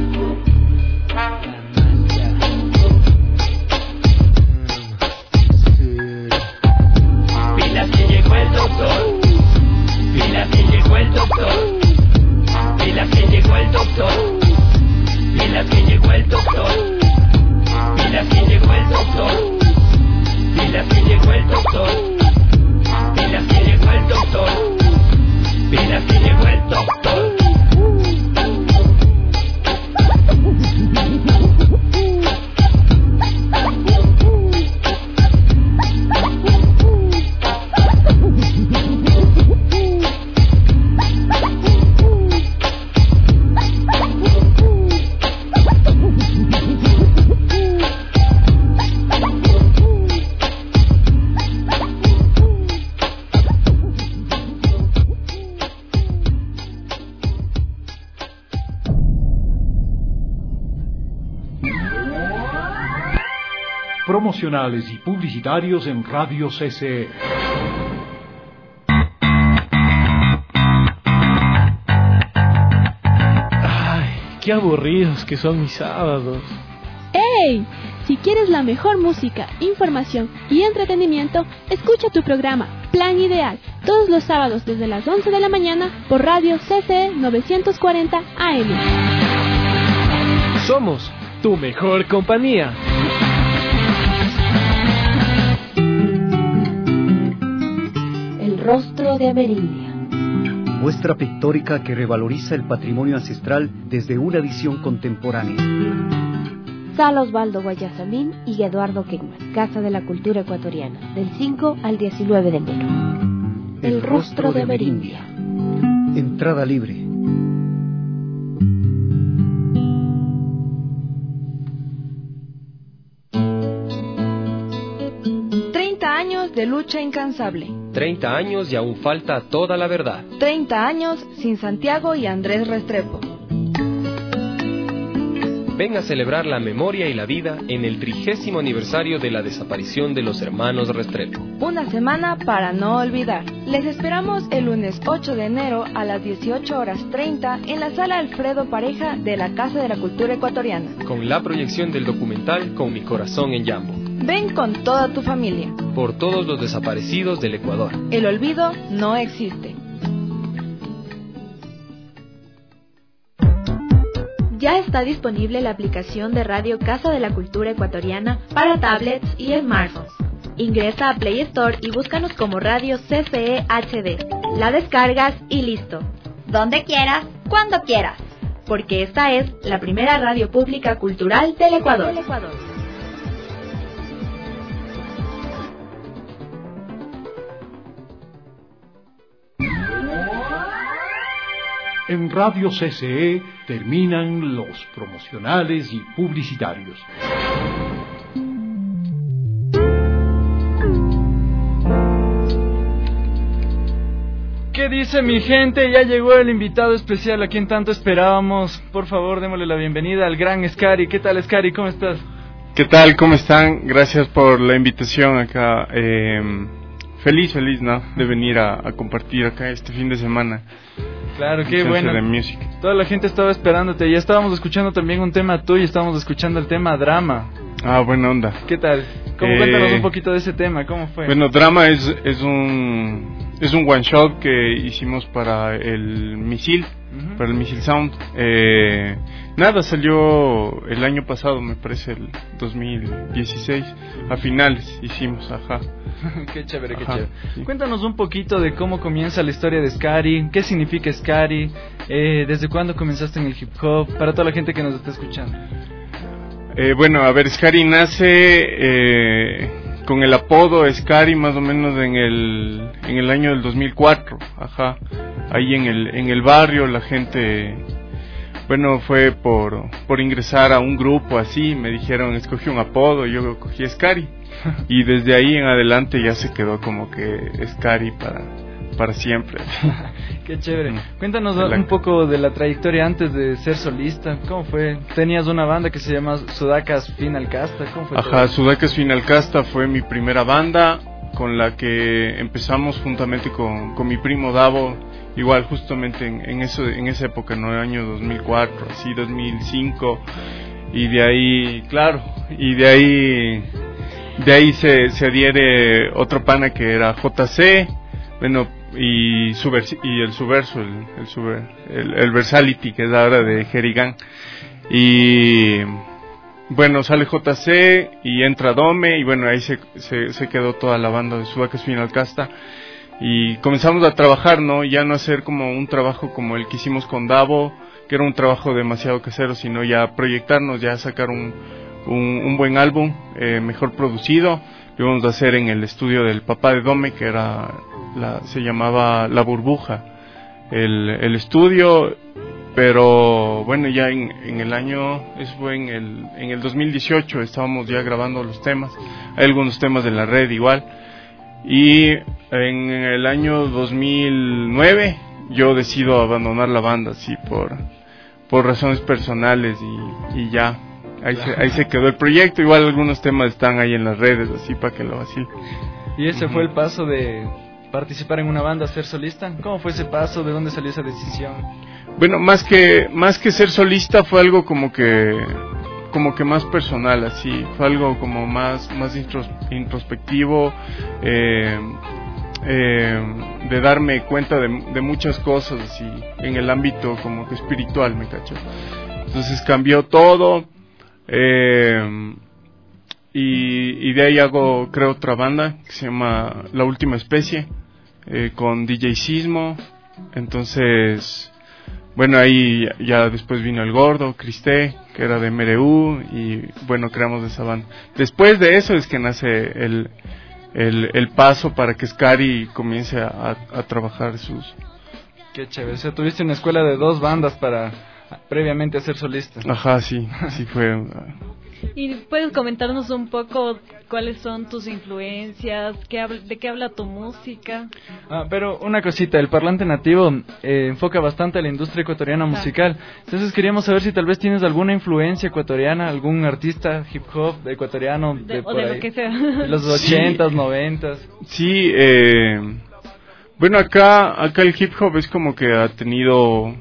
Pila que llegó el doctor, pila que llegó el doctor, pila que llegó el doctor, pila que llegó el doctor, pila que llegó el doctor, pila que llegó el doctor, pila que llegó el doctor, pila que llegó el doctor. promocionales y publicitarios en Radio CCE. Qué aburridos que son mis sábados. ¡Ey! Si quieres la mejor música, información y entretenimiento, escucha tu programa Plan Ideal todos los sábados desde las 11 de la mañana por Radio CCE 940 AM. Somos tu mejor compañía. El rostro de Amerindia. Muestra pictórica que revaloriza el patrimonio ancestral desde una visión contemporánea. Sala Osvaldo Guayasamín y Eduardo Kingman, Casa de la Cultura Ecuatoriana, del 5 al 19 de enero. El rostro de Amerindia. Entrada libre. De lucha incansable. 30 años y aún falta toda la verdad. 30 años sin Santiago y Andrés Restrepo. Ven a celebrar la memoria y la vida en el 30º aniversario de la desaparición de los hermanos Restrepo. Una semana para no olvidar. Les esperamos el lunes 8 de enero a las 18:30 en la Sala Alfredo Pareja de la Casa de la Cultura Ecuatoriana. Con la proyección del documental Con mi corazón en Yambo. Ven con toda tu familia. Por todos los desaparecidos del Ecuador. El olvido no existe. Ya está disponible la aplicación de Radio Casa de la Cultura Ecuatoriana para tablets y smartphones. Ingresa a Play Store y búscanos como Radio CCE HD. La descargas y listo. Donde quieras, cuando quieras. Porque esta es la primera radio pública cultural del Ecuador. En Radio CCE terminan los promocionales y publicitarios. ¿Qué dice mi gente? Ya llegó el invitado especial a quien tanto esperábamos. Por favor, démosle la bienvenida al gran Scary. ¿Qué tal, Scary? ¿Cómo estás? ¿Qué tal? ¿Cómo están? Gracias por la invitación acá. Feliz, ¿no? De venir a compartir acá este fin de semana. Claro, qué bueno. Toda la gente estaba esperándote. Ya estábamos escuchando también un tema tuyo. Estábamos escuchando el tema Drama. Ah, buena onda. ¿Qué tal? Cuéntanos un poquito de ese tema. ¿Cómo fue? Bueno, Drama es un one shot que hicimos para el Misil, para el Misil Sound. Salió el año pasado, me parece, el 2016. A finales hicimos, ajá. Qué chévere, qué chévere. Sí. Cuéntanos un poquito de cómo comienza la historia de Scary, qué significa Scary, desde cuándo comenzaste en el hip hop, para toda la gente que nos está escuchando. Bueno, a ver, Scary nace con el apodo Scary más o menos en el año del 2004, ajá. Ahí en el barrio la gente, bueno, fue por ingresar a un grupo así, me dijeron, escogí un apodo, yo cogí Scary. Y desde ahí en adelante ya se quedó como que Scary para siempre. Qué chévere. Cuéntanos un poco de la trayectoria antes de ser solista. ¿Cómo fue? Tenías una banda que se llama Sudacas Final Casta. ¿Cómo fue? Ajá, Sudacas Final Casta fue mi primera banda con la que empezamos juntamente con mi primo Davo. Igual justamente en esa época, ¿no? El año 2004, así 2005. Y de ahí, claro, de ahí se adhiere otro pana que era JC, bueno, y el Subverso, el Versality, que es ahora de Jerigán. Y bueno, sale JC y entra Dome, y bueno, ahí se quedó toda la banda de Sudacas Final Casta. Y comenzamos a trabajar, ¿no? Ya no hacer como un trabajo como el que hicimos con Davo, que era un trabajo demasiado casero, sino ya proyectarnos, ya sacar un buen álbum, mejor producido. Lo íbamos a hacer en el estudio del papá de Dome, que se llamaba La Burbuja, el estudio. Pero bueno, ya en el año, eso fue en el 2018, estábamos ya grabando los temas, hay algunos temas de la red igual. Y en el año 2009 yo decido abandonar la banda, así por razones personales, y ya ahí se quedó el proyecto. Igual algunos temas están ahí en las redes, así para que lo vacilen. ¿Y ese fue el paso de participar en una banda, ser solista? ¿Cómo fue ese paso? ¿De dónde salió esa decisión? Bueno, más que ser solista fue algo como que más personal, así. Fue algo como más introspectivo, de darme cuenta de muchas cosas, así, en el ámbito como que espiritual, me cacho. Entonces cambió todo, y de ahí creo otra banda que se llama La Última Especie, con DJ Sismo. Entonces, bueno, ahí ya después vino el Gordo, Cristé, que era de MRU, y bueno, creamos esa banda. Después de eso es que nace el paso para que Scary comience a trabajar sus... Qué chévere, o sea, tuviste una escuela de 2 bandas para previamente a ser solista. Ajá, sí fue... ¿Y puedes comentarnos un poco cuáles son tus influencias? ¿De qué habla tu música? Pero una cosita, el Parlante Nativo enfoca bastante a la industria ecuatoriana musical. Entonces queríamos saber si tal vez tienes alguna influencia ecuatoriana, algún artista hip hop ecuatoriano de lo que sea. De los 80s, 90s. Sí, bueno, acá el hip hop es como que ha tenido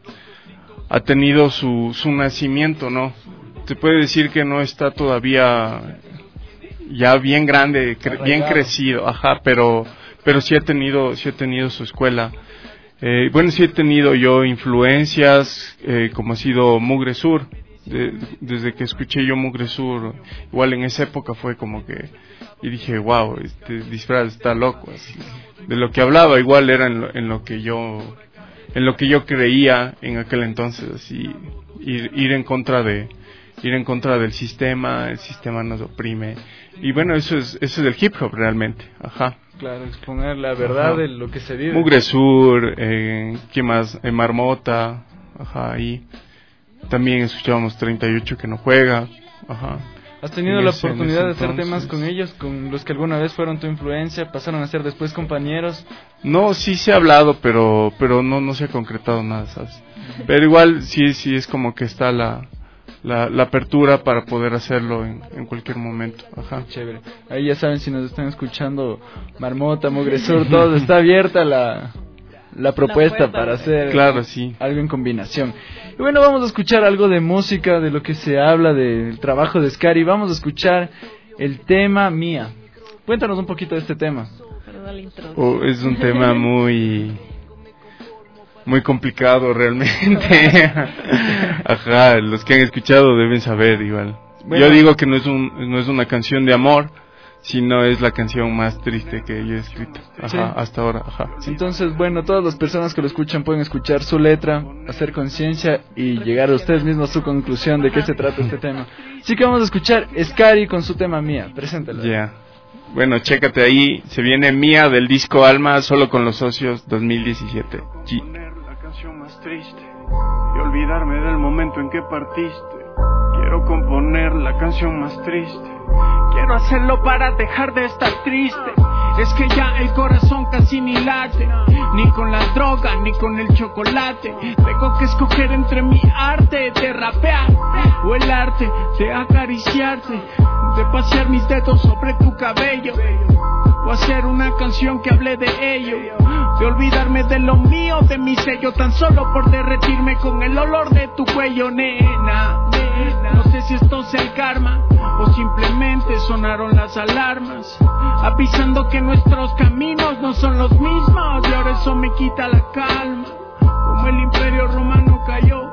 su nacimiento, ¿no? Se puede decir que no está todavía ya bien grande, bien crecido, ajá, pero sí ha tenido su escuela. Bueno, sí he tenido yo influencias, como ha sido Mugre Sur. Desde que escuché yo Mugre Sur, igual en esa época fue como que, y dije, wow, este disfraz está loco, así. De lo que hablaba igual era en lo que yo creía en aquel entonces, así, ir en contra del sistema. El sistema nos oprime, y bueno, eso es el hip hop realmente. Ajá, claro, exponer la verdad. Ajá. De lo que se vive. Mugre Sur, ¿qué más? Marmota, ajá, ahí también escuchábamos 38 que no juega. Ajá. ¿Has tenido la oportunidad de hacer temas con ellos, con los que alguna vez fueron tu influencia, pasaron a ser después compañeros? No, sí se ha hablado, pero no se ha concretado nada, ¿sabes? Pero igual sí es como que está la apertura para poder hacerlo en cualquier momento. Ajá. Chévere. Ahí ya saben, si nos están escuchando Marmota, Mugre Sur, todo está abierta la propuesta para hacer, claro, sí, algo en combinación. Y bueno, vamos a escuchar algo de música, de lo que se habla del trabajo de Scary. Vamos a escuchar el tema Mía. Cuéntanos un poquito de este tema. Es un tema muy complicado realmente. Ajá, los que han escuchado deben saber igual. Bueno, yo digo que no es una canción de amor, sino es la canción más triste que yo he escrito. Ajá, sí. Hasta ahora. Ajá, sí. Entonces, bueno, todas las personas que lo escuchan pueden escuchar su letra, hacer conciencia y llegar a ustedes mismos a su conclusión de qué se trata este tema. Así que vamos a escuchar Scary con su tema Mía. Preséntalo. Ya. Bueno, chécate ahí, se viene Mía del disco Alma, solo con los socios 2017. La canción más triste y olvidarme del momento en que partiste. Quiero componer la canción más triste. Quiero hacerlo para dejar de estar triste. Es que ya el corazón casi ni late, ni con la droga, ni con el chocolate. Tengo que escoger entre mi arte de rapear o el arte de acariciarte, de pasear mis dedos sobre tu cabello, o hacer una canción que hable de ello, de olvidarme de lo mío, de mi sello, tan solo por derretirme con el olor de tu cuello, nena. No sé si esto sea el karma o simplemente sonaron las alarmas, avisando que nuestros caminos no son los mismos, y ahora eso me quita la calma. Como el imperio romano cayó,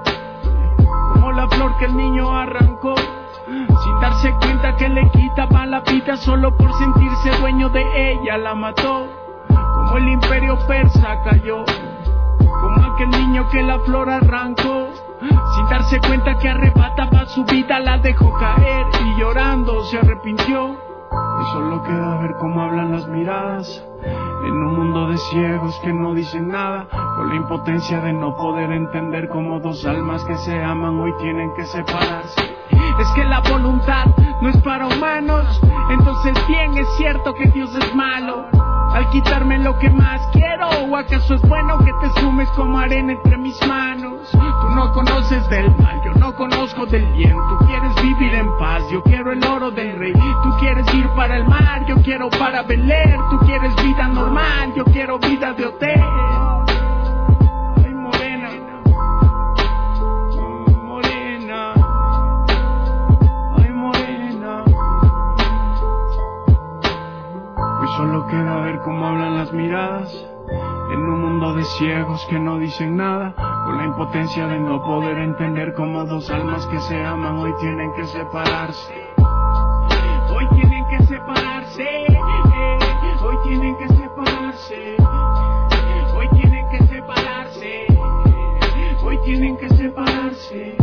como la flor que el niño arrancó, sin darse cuenta que le quitaba la vida solo por sentirse dueño de ella, la mató. Como el imperio persa cayó, como aquel niño que la flor arrancó, sin darse cuenta que arrebataba su vida, la dejó caer y llorando se arrepintió. Y solo queda ver cómo hablan las miradas en un mundo de ciegos que no dicen nada, con la impotencia de no poder entender cómo dos almas que se aman hoy tienen que separarse. Es que la voluntad no es para humanos, entonces bien es cierto que Dios es malo al quitarme lo que más quiero, o acaso es bueno que te sumes como arena entre mis manos. Tú no conoces del mal, yo no conozco del bien. Tú quieres vivir en paz, yo quiero el oro del rey. Tú quieres ir para el mar, yo quiero para Bel-Air. Tú quieres vida normal, yo quiero vida de hotel. Ay, morena, morena, ay, morena. Hoy solo queda ver cómo hablan las miradas en un mundo de ciegos que no dicen nada, con la impotencia de no poder entender cómo dos almas que se aman hoy tienen que separarse. Hoy tienen que separarse, hoy tienen que separarse, hoy tienen que separarse, hoy tienen que separarse.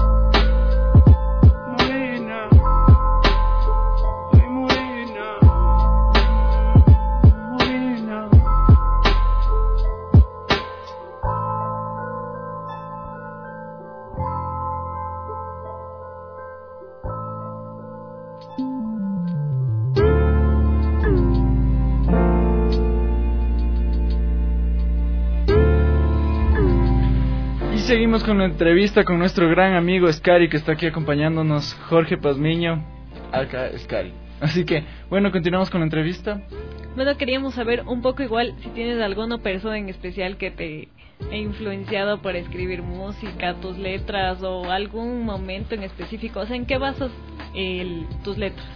Morena, ay, morena, morena. Seguimos con la entrevista con nuestro gran amigo Scary, que está aquí acompañándonos, Jorge Pazmiño, acá Scary. Así que, bueno, continuamos con la entrevista. Bueno, queríamos saber un poco igual si tienes alguna persona en especial que te ha influenciado para escribir música, tus letras, o algún momento en específico. O sea, ¿en qué basas tus letras?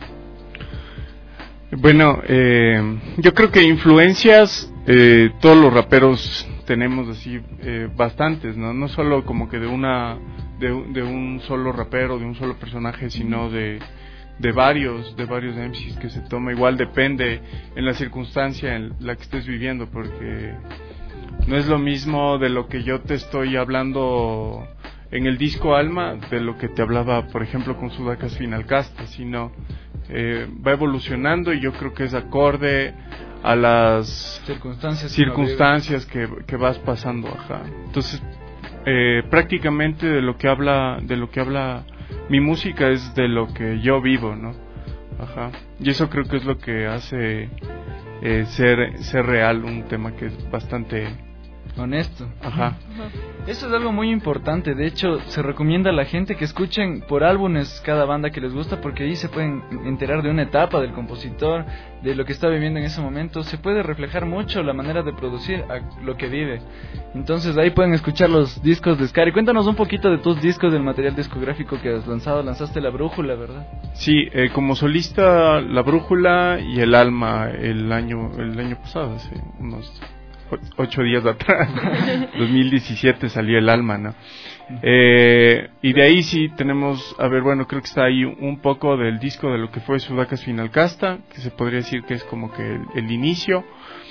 Bueno, yo creo que influencias todos los raperos tenemos así bastantes, no solo como que de un solo rapero, de un solo personaje, sino de varios MCs que se toma. Igual depende en la circunstancia en la que estés viviendo, porque no es lo mismo de lo que yo te estoy hablando en el disco Alma de lo que te hablaba, por ejemplo, con Sudacas Finalcasta, sino va evolucionando, y yo creo que es acorde a las circunstancias que vas pasando, ajá. Entonces prácticamente de lo que habla mi música es de lo que yo vivo, ¿no? Ajá. Y eso creo que es lo que hace ser real un tema que es bastante honesto. Ajá. Eso es algo muy importante. De hecho, se recomienda a la gente que escuchen por álbumes cada banda que les gusta, porque ahí se pueden enterar de una etapa del compositor, de lo que está viviendo en ese momento. Se puede reflejar mucho la manera de producir a lo que vive. Entonces ahí pueden escuchar los discos de Scary. Cuéntanos un poquito de tus discos, del material discográfico que has lanzado. Lanzaste La Brújula, ¿verdad? Sí, como solista La Brújula y El Alma el año pasado, hace unos 8 días atrás. 2017 salió El Alma, ¿no? Y de ahí sí tenemos, a ver, bueno, creo que está ahí un poco del disco de lo que fue Sudacas Finalcasta, que se podría decir que es como que el inicio.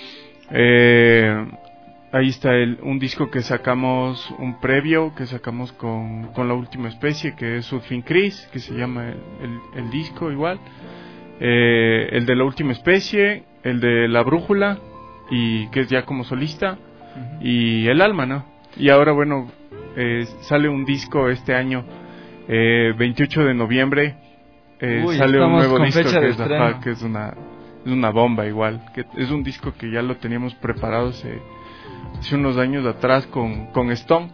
Ahí está un disco que sacamos, un previo que sacamos con La Última Especie, que es Sudfin Cris, que se llama el disco igual. El de La Última Especie, el de La Brújula, y que es ya como solista, y El Alma, ¿no? Y ahora, bueno, sale un disco este año, 28 de noviembre, sale un nuevo disco que es una bomba igual, que es un disco que ya lo teníamos preparado hace unos años atrás con Stone,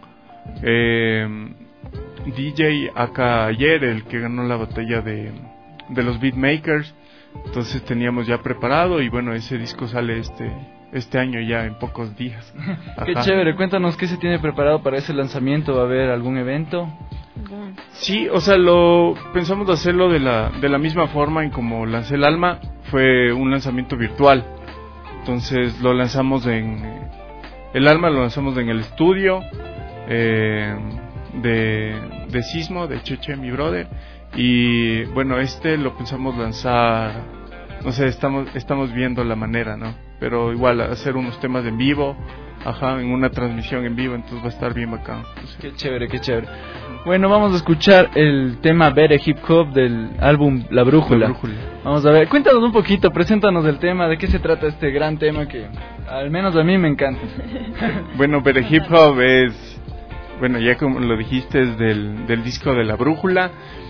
DJ acá ayer, el que ganó la batalla de los beatmakers. Entonces teníamos ya preparado, y bueno, ese disco sale este año ya en pocos días. Qué chévere. Cuéntanos qué se tiene preparado para ese lanzamiento. ¿Va a haber algún evento? Sí, o sea, pensamos hacerlo de la misma forma en como lancé El Alma. Fue un lanzamiento virtual. Entonces lo lanzamos El Alma lo lanzamos en el estudio de Sismo, de Cheche, mi brother. Y bueno, lo pensamos lanzar, no sé, estamos viendo la manera, ¿no? Pero igual hacer unos temas en vivo, en una transmisión en vivo, entonces va a estar bien bacán. Entonces, qué chévere, qué chévere. Bueno, vamos a escuchar el tema Bere Hip Hop del álbum La Brújula. Vamos a ver, cuéntanos un poquito, preséntanos el tema, de qué se trata este gran tema que al menos a mí me encanta. Bueno, Bere Hip Hop es, bueno, ya como lo dijiste, es del disco de La Brújula.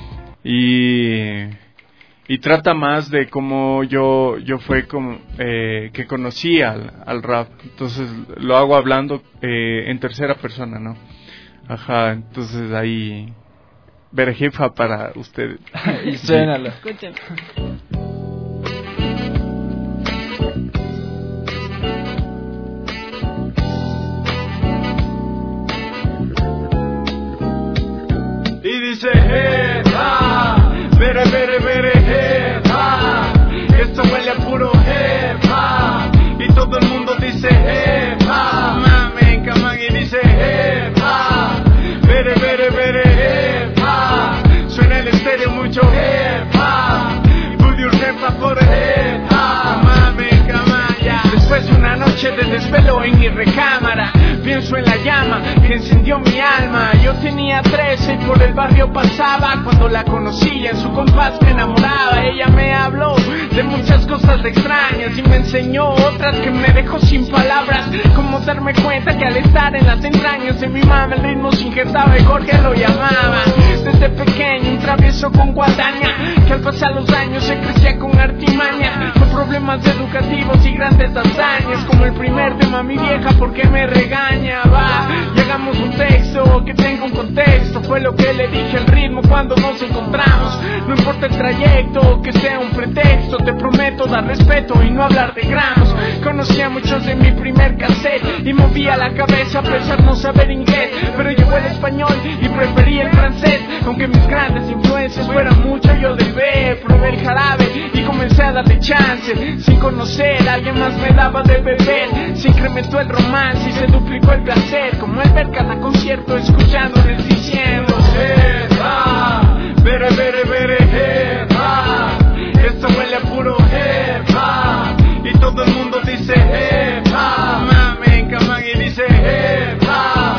Y trata más de cómo yo fue como que conocí al rap. Entonces lo hago hablando en tercera persona, ¿no? Ajá, entonces ahí Berejefa para ustedes. Y suénalo. Escuchen. Y dice jefa, jefa, esto huele a puro jefa. Y todo el mundo dice jefa, mame, camán y dice jefa, jefa. Suena el estéreo mucho jefa, y Budio jefa por jefa, mame, camán ya. Después de una noche de desvelo en mi recámara, pienso en la llama que encendió mi alma. Yo tenía 13 y por el barrio pasaba. Cuando la conocí en su compás me enamoraba. Ella me habló de muchas cosas extrañas y me enseñó otras que me dejó sin palabras. Como darme cuenta que al estar en las entrañas de mi mamá el ritmo se injertaba y Jorge lo llamaba. Desde pequeño un travieso con guadaña, que al pasar los años se crecía con artimaña, con problemas educativos y grandes hazañas, como el primer de mami vieja porque me regaña. Va, y hagamos un texto que tenga un contexto. Fue lo que le dije al ritmo cuando nos encontramos. No importa el trayecto, que sea un pretexto. Te prometo dar respeto y no hablar de gramos. Conocí a muchos de mi primer cassette y movía la cabeza a pesar no saber inglés, pero llegó el español y preferí el francés. Aunque mis grandes influencias fueran mucho, yo del B probé el jarabe y comencé a darle chance. Sin conocer, alguien más me daba de beber. Se incrementó el romance y se duplicó el placer, como el ver cada concierto escuchándoles diciendo jefa, jefa, esto huele a puro jefa. Y todo el mundo dice jefa, mame, camán y dice jefa,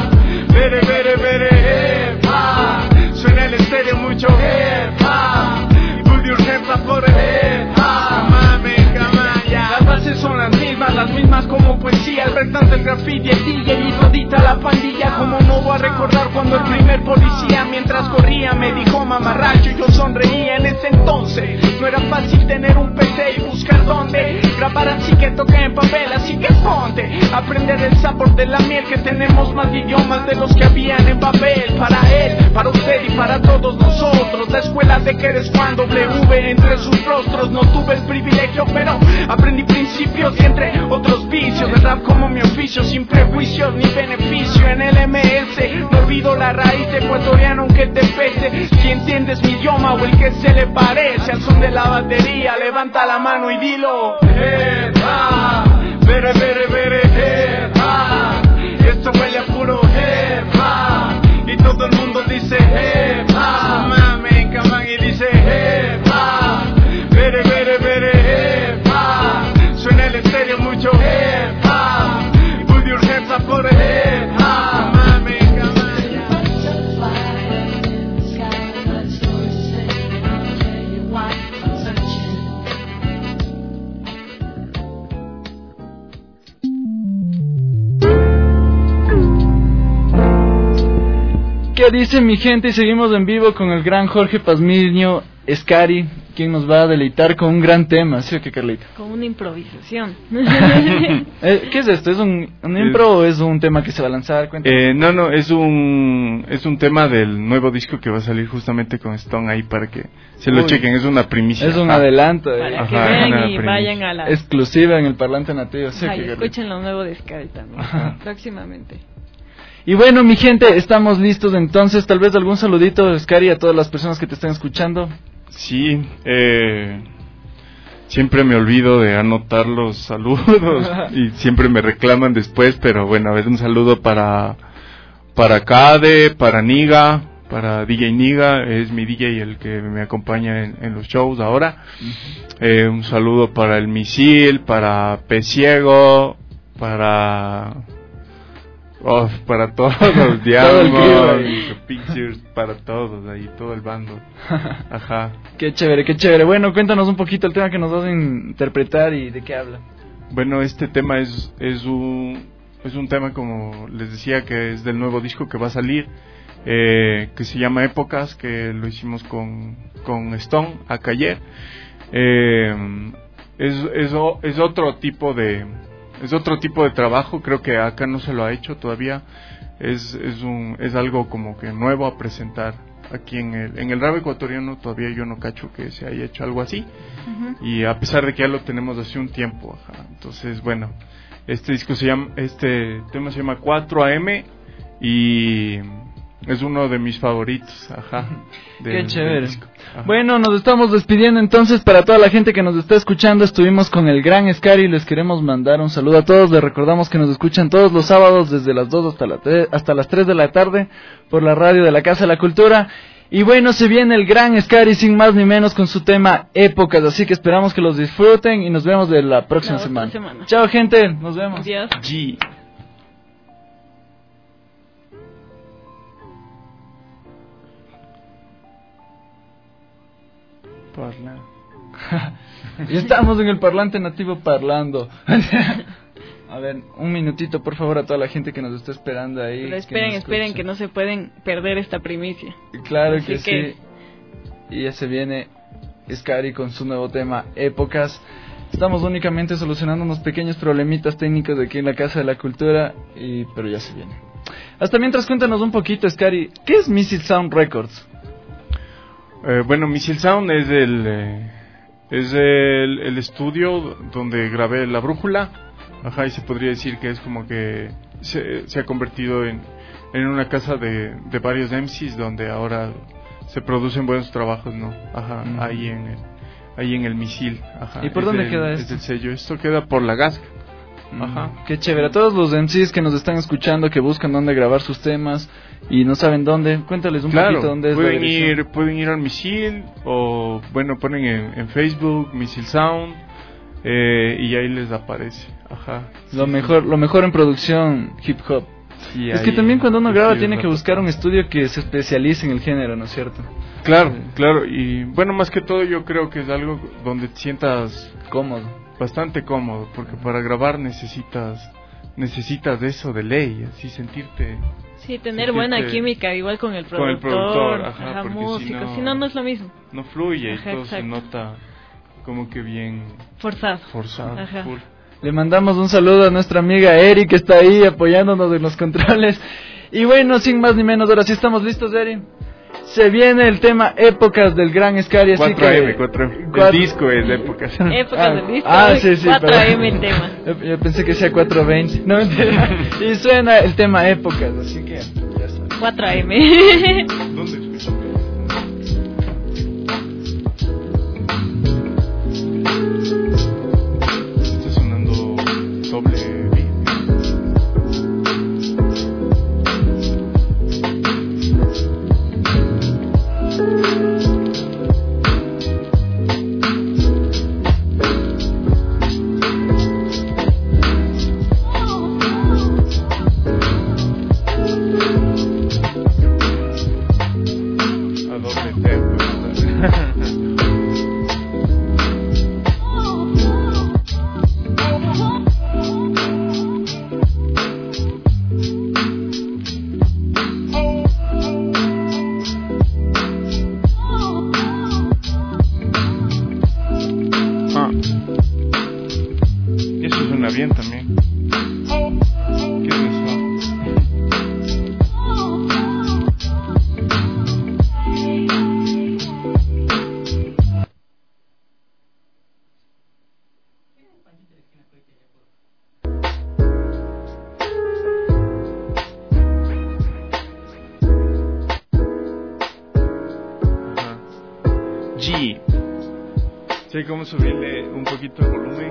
jefa. Suena el estéreo mucho jefa, y Budio jefa por jefa, mame, camán ya. Las bases son las mismas como poesía, el breakdance, el graffiti, el DJ y todita la pandilla. Como no voy a recordar cuando el primer policía mientras corría me dijo mamarracho y yo sonreía. En ese entonces no era fácil tener un PC y buscar dónde grabar, así que toqué en papel, así que ponte a aprender el sabor de la miel, que tenemos más idiomas de los que habían en Babel. Para él, para usted y para todos nosotros, la escuela de que eres Juan W entre sus rostros. No tuve el privilegio pero aprendí principios y entre otros vicios de rap como mi oficio, sin prejuicios ni beneficio. En el MS no olvido la raíz de ecuatoriano aunque te pese. Si entiendes mi idioma o el que se le parece al son de la batería, levanta la mano y dilo jefa, jefa, esto huele a puro jefa. Y todo el mundo dice jefa, mame, camán y dice jefa, jefa. Suena el estéreo mucho jefa, y Budio jefa por jefa, mame, camán ya. ¿Qué dice mi gente? Y seguimos en vivo con el gran Jorge Pazmiño Scary, quien nos va a deleitar con un gran tema, ¿sí o qué, Carlita? Con una improvisación. ¿Qué es esto? ¿Es un impro o es un tema que se va a lanzar? No, es un tema del nuevo disco que va a salir justamente con Stone ahí para que se lo chequen, es una primicia. Es un adelanto. Para que vean y vayan a la... exclusiva en el parlante nativo. ¿Sí? Escuchen lo nuevo de Scary también, próximamente. Y bueno, mi gente, estamos listos entonces. Tal vez algún saludito, Scary, a todas las personas que te están escuchando. Sí, siempre me olvido de anotar los saludos y siempre me reclaman después, pero bueno, a ver, un saludo para Cade, para Niga, para DJ Niga, es mi DJ el que me acompaña en los shows ahora. Un saludo para el Misil, para Peciego, para todos los Diamond, Pictures, para todos ahí, todo el bando. Ajá. Qué chévere. Bueno, cuéntanos un poquito el tema que nos vas a interpretar y de qué habla. Bueno, este tema es un tema, como les decía, que es del nuevo disco que va a salir, que se llama Épocas, que lo hicimos con Stone acá ayer. Es otro tipo de otro tipo de trabajo. Creo que acá no se lo ha hecho todavía. Es algo como que nuevo a presentar aquí en el rap ecuatoriano. Todavía yo no cacho que se haya hecho algo así. Y a pesar de que ya lo tenemos hace un tiempo, entonces bueno, este tema se llama 4AM y es uno de mis favoritos, qué chévere. Bueno, nos estamos despidiendo entonces. Para toda la gente que nos está escuchando, estuvimos con el gran Scary. Les queremos mandar un saludo a todos. Les recordamos que nos escuchan todos los sábados desde las 2 hasta las 3 de la tarde por la radio de la Casa de la Cultura. Y bueno, se viene el gran Scary sin más ni menos con su tema Épocas, así que esperamos que los disfruten y nos vemos de la próxima semana. Chao, gente, nos vemos. Adiós. G. Y estamos en el parlante nativo parlando. A ver, un minutito por favor a toda la gente que nos está esperando ahí. Pero esperen que no se pueden perder esta primicia. Claro que sí. Y ya se viene Scary con su nuevo tema Épocas. Estamos únicamente solucionando unos pequeños problemitas técnicos de aquí en la Casa de la Cultura, pero ya se viene. Hasta mientras, cuéntanos un poquito, Scary, ¿qué es Missile Sound Records? Bueno, Missile Sound es el estudio donde grabé La Brújula. Y se podría decir que es como que se ha convertido en una casa de varios MCs donde ahora se producen buenos trabajos, ¿no? Ahí en el Misil. ¿Y por dónde queda esto? Es el sello. Esto queda por la Gasca. Qué chévere. A todos los MCs que nos están escuchando, que buscan dónde grabar sus temas y no saben dónde, cuéntales un poquito dónde es la dirección. Pueden ir al Misil, o bueno, ponen en Facebook Missile Sound, y ahí les aparece. Lo mejor en producción hip hop. Sí, es que también cuando uno graba tiene que buscar un estudio que se especialice en el género, ¿no es cierto? Claro, y bueno, más que todo yo creo que es algo donde te sientas cómodo, bastante cómodo, porque para grabar necesitas de eso de ley, así sentirte. Sí, tener buena química, igual con el productor, músico, si no es lo mismo. No fluye y todo se nota como que bien forzado. Full. Le mandamos un saludo a nuestra amiga Eri, que está ahí apoyándonos en los controles. Y bueno, sin más ni menos, ahora sí estamos listos, Eri. Se viene el tema Épocas del gran Scary, así 4M. El disco es de Épocas. Épocas del disco. Sí, 4M el tema. Yo pensé que sea 420. No, mentira. Y suena el tema Épocas, así que ya está. 4M. ¿Dónde escuchas? ¿Cómo subirle un poquito el volumen?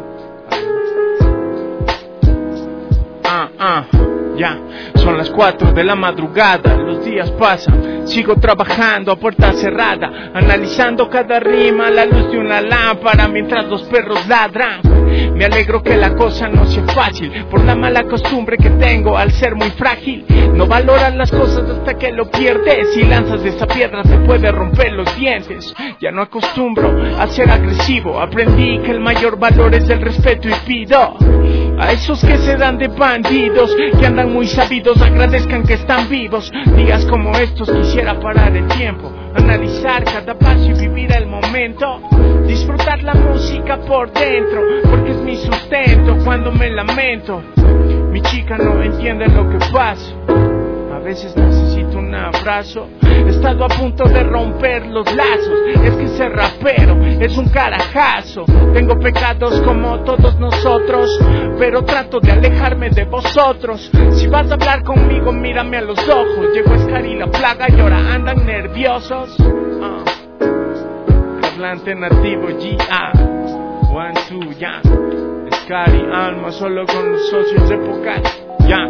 Ya, son las 4 de la madrugada, los días pasan, sigo trabajando a puerta cerrada, analizando cada rima a la luz de una lámpara mientras los perros ladran. Me alegro que la cosa no sea fácil, por la mala costumbre que tengo al ser muy frágil. No valoras las cosas hasta que lo pierdes, si lanzas de esa piedra te puede romper los dientes. Ya no acostumbro a ser agresivo, aprendí que el mayor valor es el respeto y pido a esos que se dan de bandidos, que andan muy sabidos, agradezcan que están vivos. Días como estos quisiera parar el tiempo, analizar cada paso y vivir el momento. disfrutar la música por dentro, porque es mi sustento cuando me lamento. Mi chica no entiende lo que pasa, a veces necesito un abrazo. He estado a punto de romper los lazos, es que ese rapero es un carajazo. Tengo pecados como todos nosotros, pero trato de alejarme de vosotros. Si vas a hablar conmigo, mírame a los ojos. Llegó Scary la plaga y ahora andan nerviosos. Parlante nativo, G.A. 1, 2, ya. Scary, alma, solo con los socios de Pocal, ya.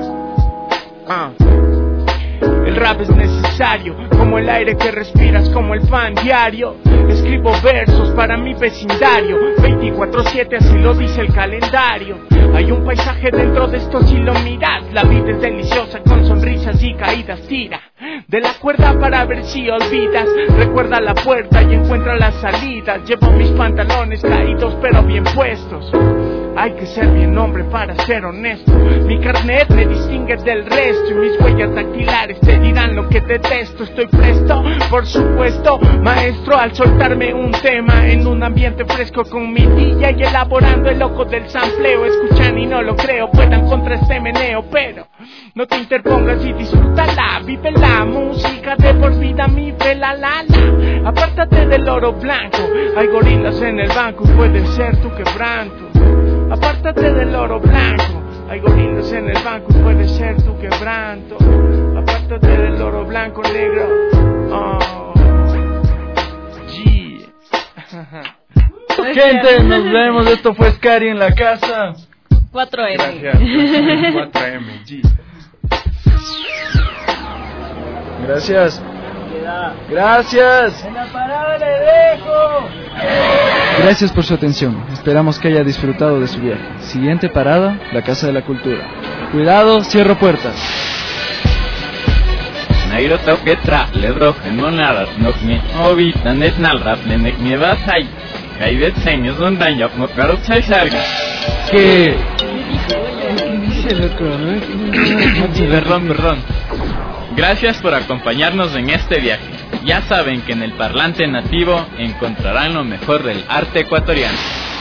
El rap es necesario, como el aire que respiras, como el pan diario. Escribo versos para mi vecindario, 24/7, así lo dice el calendario. Hay un paisaje dentro de esto si lo miras. La vida es deliciosa con sonrisas y caídas. Tira de la cuerda para ver si olvidas. Recuerda la puerta y encuentra la salida. Llevo mis pantalones caídos pero bien puestos. Hay que ser bien hombre para ser honesto. Mi carnet me distingue del resto y mis huellas dactilares te dirán lo que detesto. Estoy presto, por supuesto, maestro, al soltarme un tema en un ambiente fresco con mi DJ y elaborando el loco del sampleo. Escuchan y no lo creo, puedan contra este meneo, pero no te interpongas y disfrútala. Vive la música de por vida, mi vela la. Apártate del oro blanco, hay gorilas en el banco, puede ser tu quebranto. Apártate del oro blanco, hay gorilas en el banco, puede ser tu quebranto. Apártate del oro blanco, negro. Gente, nos vemos. Esto fue Scary en la casa. 4M. Gracias. 4M, G. Gracias. Gracias. En la parada le dejo. Gracias por su atención. Esperamos que haya disfrutado de su viaje. Siguiente parada, la Casa de la Cultura. Cuidado, cierro puertas. Nairo toquetra, lebro, monadas, nokmi, obi, tanet nalrap, nenek nievasai. Kaidet seños un daño, no caro sarga. ¿Qué? Perdón. Gracias por acompañarnos en este viaje. Ya saben que en el parlante nativo encontrarán lo mejor del arte ecuatoriano.